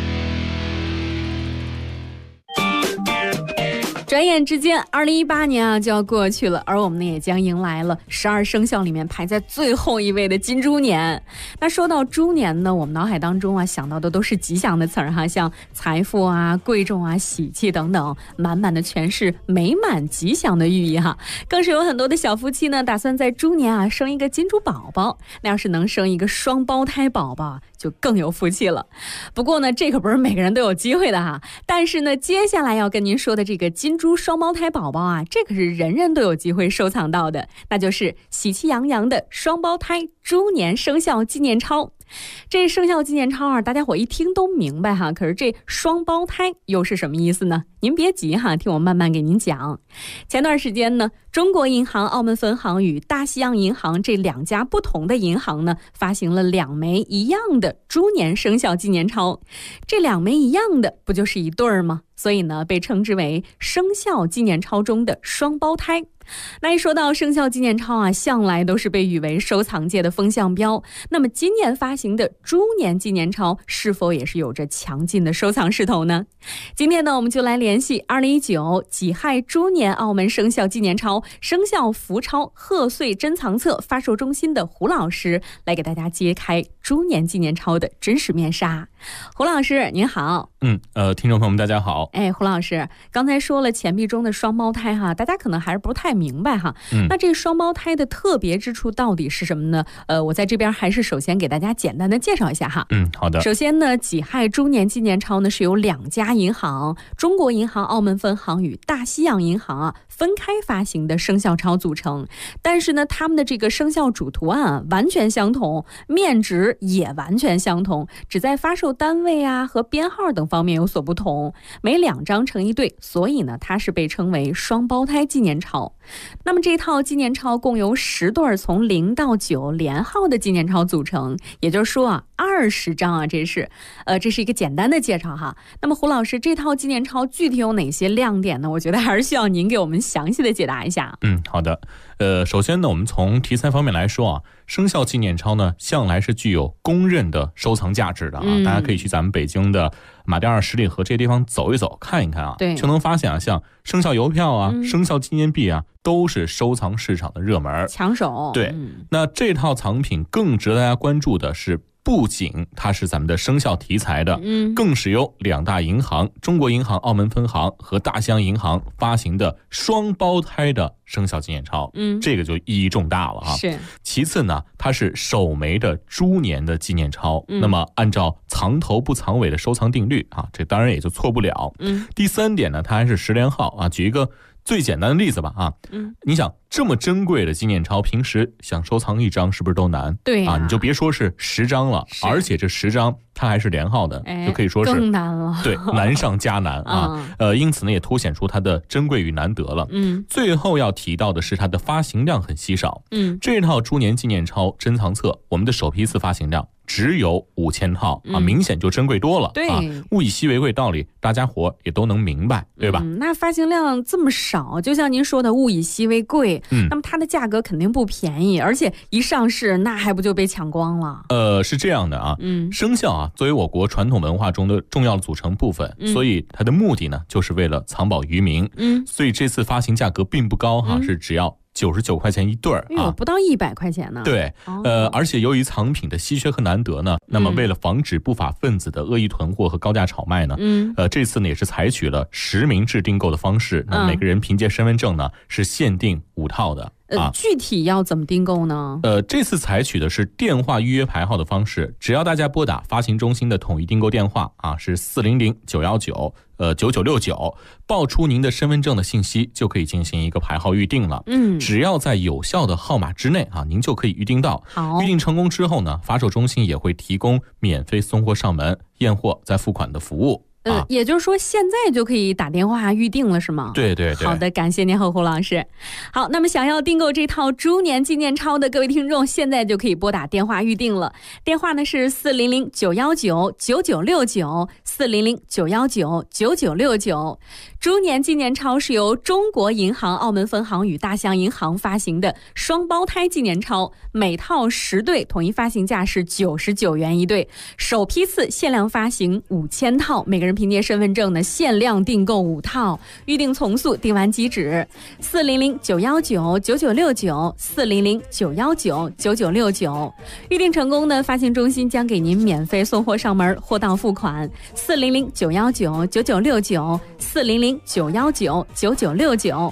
转眼之间，2018年啊就要过去了，而我们呢也将迎来了12生肖里面排在最后一位的金猪年。那说到猪年呢，我们脑海当中啊想到的都是吉祥的词儿哈，像财富啊、贵重啊、喜气等等，满满的全是美满吉祥的寓意哈。更是有很多的小夫妻呢，打算在猪年啊生一个金猪宝宝。那要是能生一个双胞胎宝宝，就更有福气了。不过呢，这可不是每个人都有机会的哈。但是呢，接下来要跟您说的这个金猪双胞胎宝宝啊，这可是人人都有机会收藏到的，那就是喜气洋洋的双胞胎猪年生肖纪念钞。这生肖纪念钞啊，大家伙一听都明白哈，可是这双胞胎又是什么意思呢？您别急哈，听我慢慢给您讲。前段时间呢，中国银行澳门分行与大西洋银行这2家不同的银行呢，发行了2枚一样的猪年生肖纪念钞。这2枚一样的，不就是一对儿吗？所以呢，被称之为生肖纪念钞中的双胞胎。那一说到生肖纪念钞啊，向来都是被誉为收藏界的风向标。那么今年发行的猪年纪念钞是否也是有着强劲的收藏势头呢？今天呢，我们就来联系2019己亥猪年澳门生肖纪念钞生肖福钞贺岁珍藏册发售中心的胡老师，来给大家揭开猪年纪念钞的真实面纱。胡老师您好。 听众朋友们大家好。 胡老师刚才说了钱币中的双胞胎哈，大家可能还是不太明白哈。那这双胞胎的特别之处到底是什么呢？我在这边还是首先给大家简单的介绍一下哈。 好的。 首先呢，己亥猪年纪念钞呢是由2家银行，中国银行澳门分行与大西洋银行啊分开发行的生肖钞组成。但是呢，他们的这个生肖主图案啊完全相同，面值也完全相同，只在发售单位啊和编号等方面有所不同，每2张成一对，所以呢，它是被称为双胞胎纪念钞。那么这套纪念钞共由10对从0到9连号的纪念钞组成，也就是说啊，20张啊，这是一个简单的介绍哈。那么胡老师，这套纪念钞具体有哪些亮点呢？我觉得还是需要您给我们详细的解答一下。 好的。首先呢，我们从题材方面来说啊，生肖纪念钞呢，向来是具有公认的收藏价值的啊。大家可以去咱们北京的马甸二十里河这些地方走一走，看一看啊，就能发现啊，像生肖邮票啊、生肖纪念币啊，都是收藏市场的热门抢手。 对，那这套藏品更值得大家关注的是，不仅它是咱们的生肖题材的，更是由2大银行，中国银行澳门分行和大西洋银行发行的双胞胎的生肖纪念钞。这个就意义重大了哈。 是。 其次呢，它是首枚的猪年的纪念钞，那么按照藏头不藏尾的收藏定律啊，这当然也就错不了。第3点呢，它还是10连号啊。举一个最简单的例子吧啊，你想这么珍贵的纪念钞，平时想收藏1张是不是都难？ 对啊，你就别说是10张了，而且这10张它还是连号的，就可以说是更难了。 对，难上加难啊。因此呢，也凸显出它的珍贵与难得了。最后要提到的是它的发行量很稀少。这套猪年纪念钞珍藏册，我们的首批次发行量只有5000套啊，明显就珍贵多了。 对啊，物以稀为贵道理，大家伙也都能明白，对吧？ 那发行量这么少，就像您说的物以稀为贵，那么它的价格肯定不便宜，而且一上市那还不就被抢光了？ 是这样的啊，生肖啊作为我国传统文化中的重要的组成部分，所以它的目的呢就是为了藏宝于民。所以这次发行价格并不高哈，是只要 99块钱一对儿啊， 不到100块钱呢。 对，而且由于藏品的稀缺和难得呢，那么为了防止不法分子的恶意囤货和高价炒卖呢，这次呢也是采取了实名制订购的方式，那每个人凭借身份证呢是限定5套的。 具体要怎么订购呢？ 这次采取的是电话预约排号的方式，只要大家拨打发行中心的统一订购电话啊，是400-919-9969，报出您的身份证的信息，就可以进行一个排号预定了。只要在有效的号码之内啊，您就可以预定到。 好， 预定成功之后呢，发售中心也会提供免费送货上门、验货再付款的服务。 也就是说现在就可以打电话预定了是吗？ 对对对。 好的，感谢您胡老师。好，那么想要订购这套猪年纪念钞的各位听众，现在就可以拨打电话预定了。电话呢是400-919-9969，400-919-9969。猪年纪念钞是由中国银行澳门分行与大象银行发行的双胞胎纪念钞，每套10对，统一发行价是99元一对，首批次限量发行5000套，每个人凭借身份证呢限量订购5套，预定从速，订完即止。400-919-9969，400-919-9969，预定成功呢，发行中心将给您免费送货上门，货到付款。400-919-9969，400-919-9969。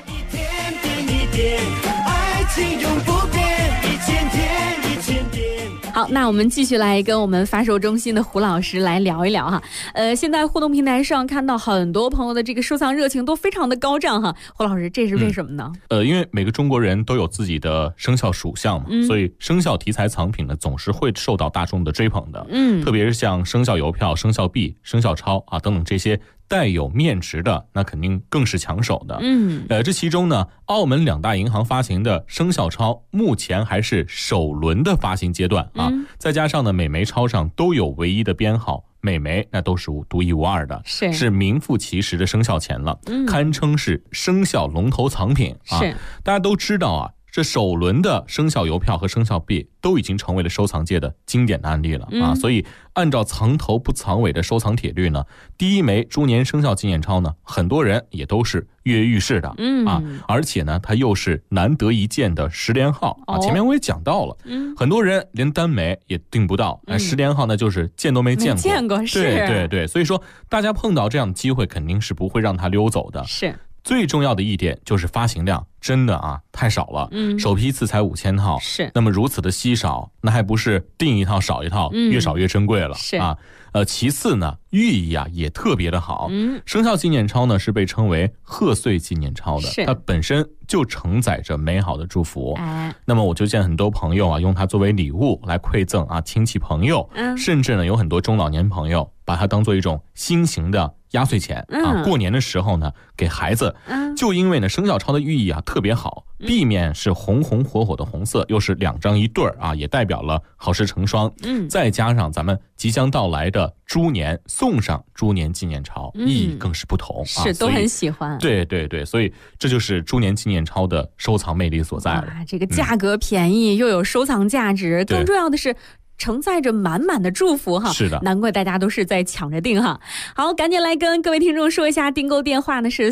好，那我们继续来跟我们发售中心的胡老师来聊一聊哈。现在互动平台上看到很多朋友的这个收藏热情都非常的高涨哈。胡老师，这是为什么呢？ 因为每个中国人都有自己的生肖属相嘛，所以生肖题材藏品呢总是会受到大众的追捧的。特别是像生肖邮票、生肖币、生肖钞啊等等这些带有面值的，那肯定更是抢手的。这其中呢，澳门2大银行发行的生肖钞目前还是首轮的发行阶段啊，再加上呢每枚钞上都有唯一的编号，每枚那都是独一无二的，是名副其实的生肖钱了，堪称是生肖龙头藏品啊。大家都知道啊，这首轮的生肖邮票和生肖币都已经成为了收藏界的经典的案例了啊，所以按照藏头不藏尾的收藏铁律呢，第一枚猪年生肖纪念钞呢，很多人也都是跃跃欲试的啊，而且呢，它又是难得一见的10连号啊。前面我也讲到了，很多人连单枚也订不到，10连号呢就是见都没见过，对对对，所以说大家碰到这样的机会，肯定是不会让它溜走的。 是。 最重要的一点就是发行量真的啊太少了，首批次才5000套， 是。 那么如此的稀少，那还不是订一套少一套，越少越珍贵了啊。其次呢，寓意啊也特别的好。生肖纪念钞呢是被称为贺岁纪念钞的，它本身就承载着美好的祝福。那么我就见很多朋友啊用它作为礼物来馈赠啊亲戚朋友，甚至呢有很多中老年朋友把它当做一种新型的压岁钱啊，过年的时候呢给孩子，就因为呢生肖钞的寓意啊特别好，币面是红红火火的红色，又是2张一对儿啊，也代表了好事成双。再加上咱们即将到来的猪年，送上猪年纪念钞，意义更是不同啊， 是都很喜欢。 对对对，所以这就是猪年纪念钞的收藏魅力所在了。 这个价格便宜，又有收藏价值，更重要的是承载着满满的祝福哈， 是的， 难怪大家都是在抢着订哈。好，赶紧来跟各位听众说一下，订购电话呢是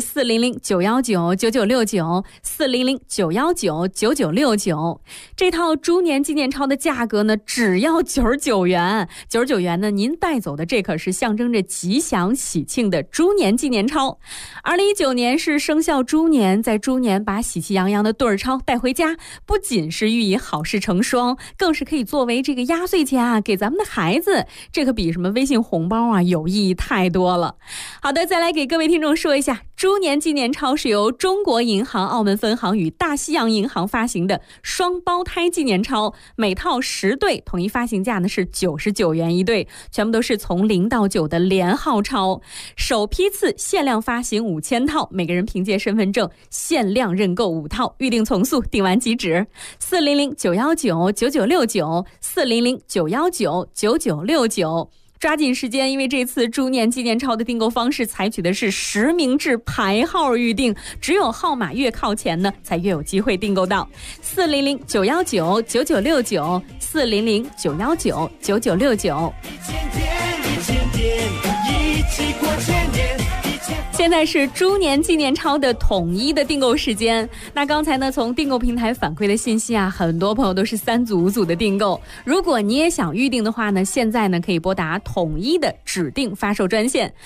400-919-9969，400-919-9969。这套猪年纪念钞的价格呢只要99元，99元呢您带走的这可是象征着吉祥喜庆的猪年纪念钞。2019年是生肖猪年，在猪年把喜气洋洋的对儿钞带回家，不仅是寓意好事成双，更是可以作为这个压岁钱啊给咱们的孩子，这可比什么微信红包啊有意义太多了。好的，再来给各位听众说一下，猪年纪念钞是由中国银行澳门分行与大西洋银行发行的双胞胎纪念钞，每套10对，统一发行价呢是99元一对，全部都是从0到9的连号钞，首批次限量发行5000套，每个人凭借身份证限量认购5套，预定从速，订完即止。400-919-9969，400-919-9969。抓紧时间，因为这次猪年纪念钞的订购方式采取的是实名制排号预定，只有号码越靠前呢，才越有机会订购到。400-919-9969，400-919-9969。 现在是猪年纪念钞的统一的订购时间。那刚才呢，从订购平台反馈的信息啊，很多朋友都是3组5组的订购。如果你也想预定的话呢，现在呢可以拨打统一的指定发售专线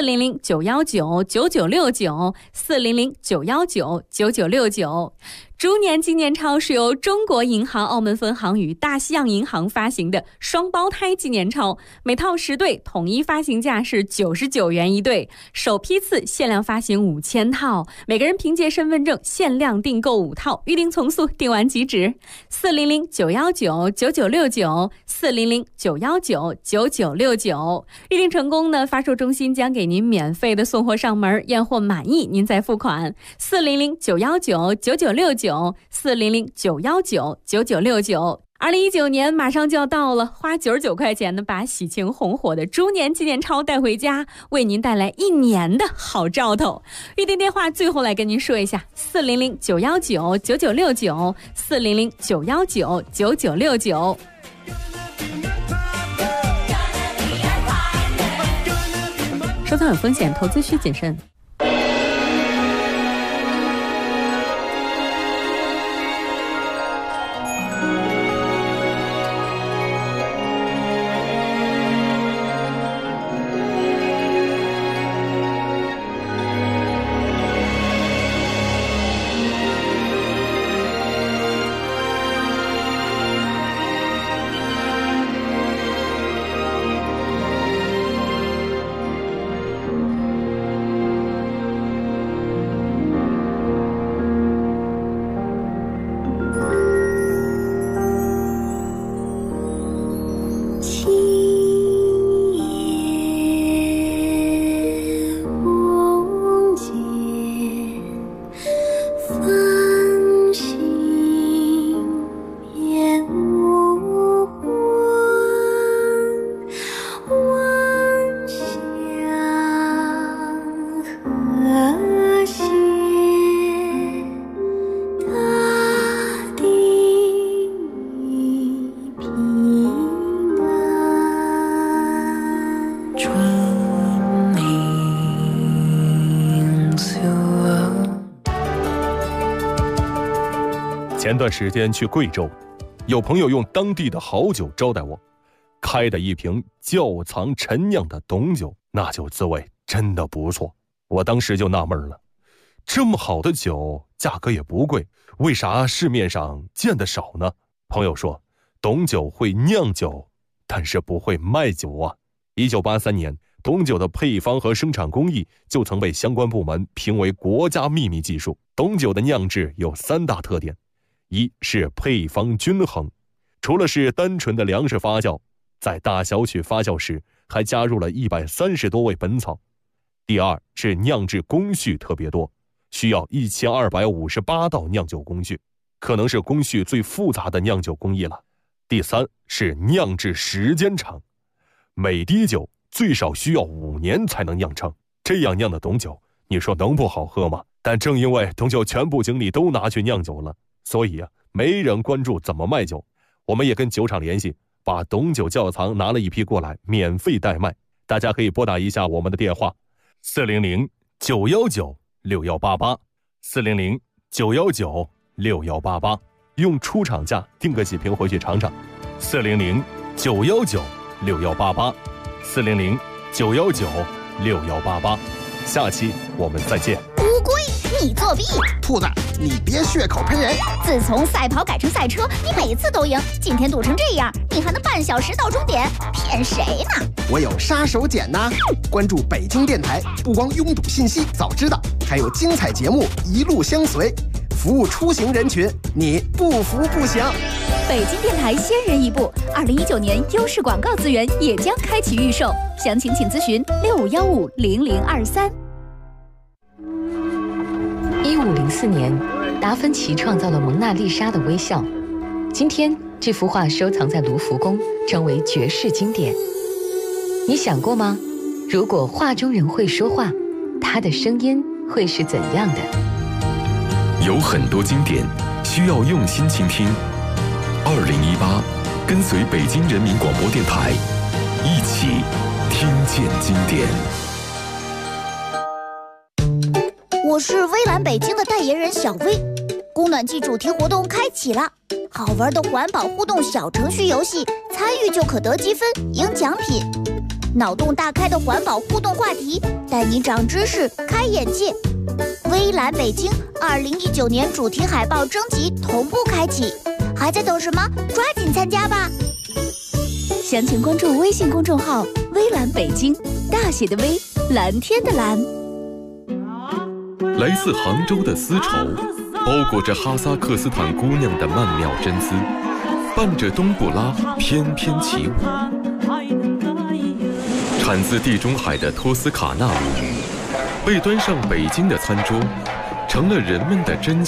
400-919-9969，400-919-9969。猪年纪念钞是由中国银行澳门分行与大西洋银行发行的双胞胎纪念钞，每套10对，统一发行价是99元1对，首批次限量发行5000套，每个人凭借身份证限量订购5套，预订从速，订完即止。400-919-9969，400-919-9969，预订成功呢，发售中心将给您免费的送货上门，验货满意您再付款。400-919-9969，400-919-9969。2019年马上就要到了，花99块钱呢，把喜庆红火的猪年纪念钞带回家，为您带来1年的好兆头。预订电话最后来跟您说一下：400-919-9969，400-919-9969。收藏有风险，投资需谨慎。 前段时间去贵州，有朋友用当地的好酒招待我，开的一瓶窖藏陈酿的董酒，那酒滋味真的不错。我当时就纳闷了，这么好的酒价格也不贵，为啥市面上见得少呢？朋友说，董酒会酿酒，但是不会卖酒啊。1983年，董酒的配方和生产工艺就曾被相关部门评为国家秘密技术。董酒的酿制有3大特点，一是配方均衡，除了是单纯的粮食发酵，在大小曲发酵时还加入了130多味本草。第二是酿制工序特别多，需要1258道酿酒工序，可能是工序最复杂的酿酒工艺了。第三是酿制时间长，每滴酒最少需要5年才能酿成，这样酿的董酒，你说能不好喝吗？但正因为董酒全部精力都拿去酿酒了，所以没人关注怎么卖酒。我们也跟酒厂联系，把董酒窖藏拿了一批过来，免费代卖。大家可以拨打一下我们的电话，400-919-6188，400-919-6188，用出厂价订个几瓶回去尝尝。400-919-6188，400-919-6188。下期我们再见。 乌龟，你作弊！ 兔子，你别血口喷人！ 自从赛跑改成赛车，你每次都赢，今天赌成这样，你还能半小时到终点，骗谁呢？ 我有杀手锏呐！关注北京电台，不光拥堵信息早知道，还有精彩节目一路相随，服务出行人群，你不服不行。 北京电台先人一步，2019年优势广告资源也将开启预售，详情请咨询65150023。 1504年，达芬奇创造了蒙娜丽莎的微笑。今天，这幅画收藏在卢浮宫，成为绝世经典。你想过吗？如果画中人会说话，他的声音会是怎样的？ 有很多经典需要用心倾听。2018，跟随北京人民广播电台，一起听见经典。 我是微蓝北京的代言人小薇。供暖季主题活动开启了，好玩的环保互动小程序游戏，参与就可得积分、赢奖品。脑洞大开的环保互动话题，带你长知识、开眼界。微蓝北京2019年主题海报征集同步开启，还在等什么？抓紧参加吧！详情关注微信公众号“微蓝北京”，大写的微，蓝天的蓝。 来自杭州的丝绸，包裹着哈萨克斯坦姑娘的曼妙真姿，伴着冬不拉翩翩起舞。产自地中海的托斯卡纳鲈鱼，被端上北京的餐桌，成了人们的珍稀。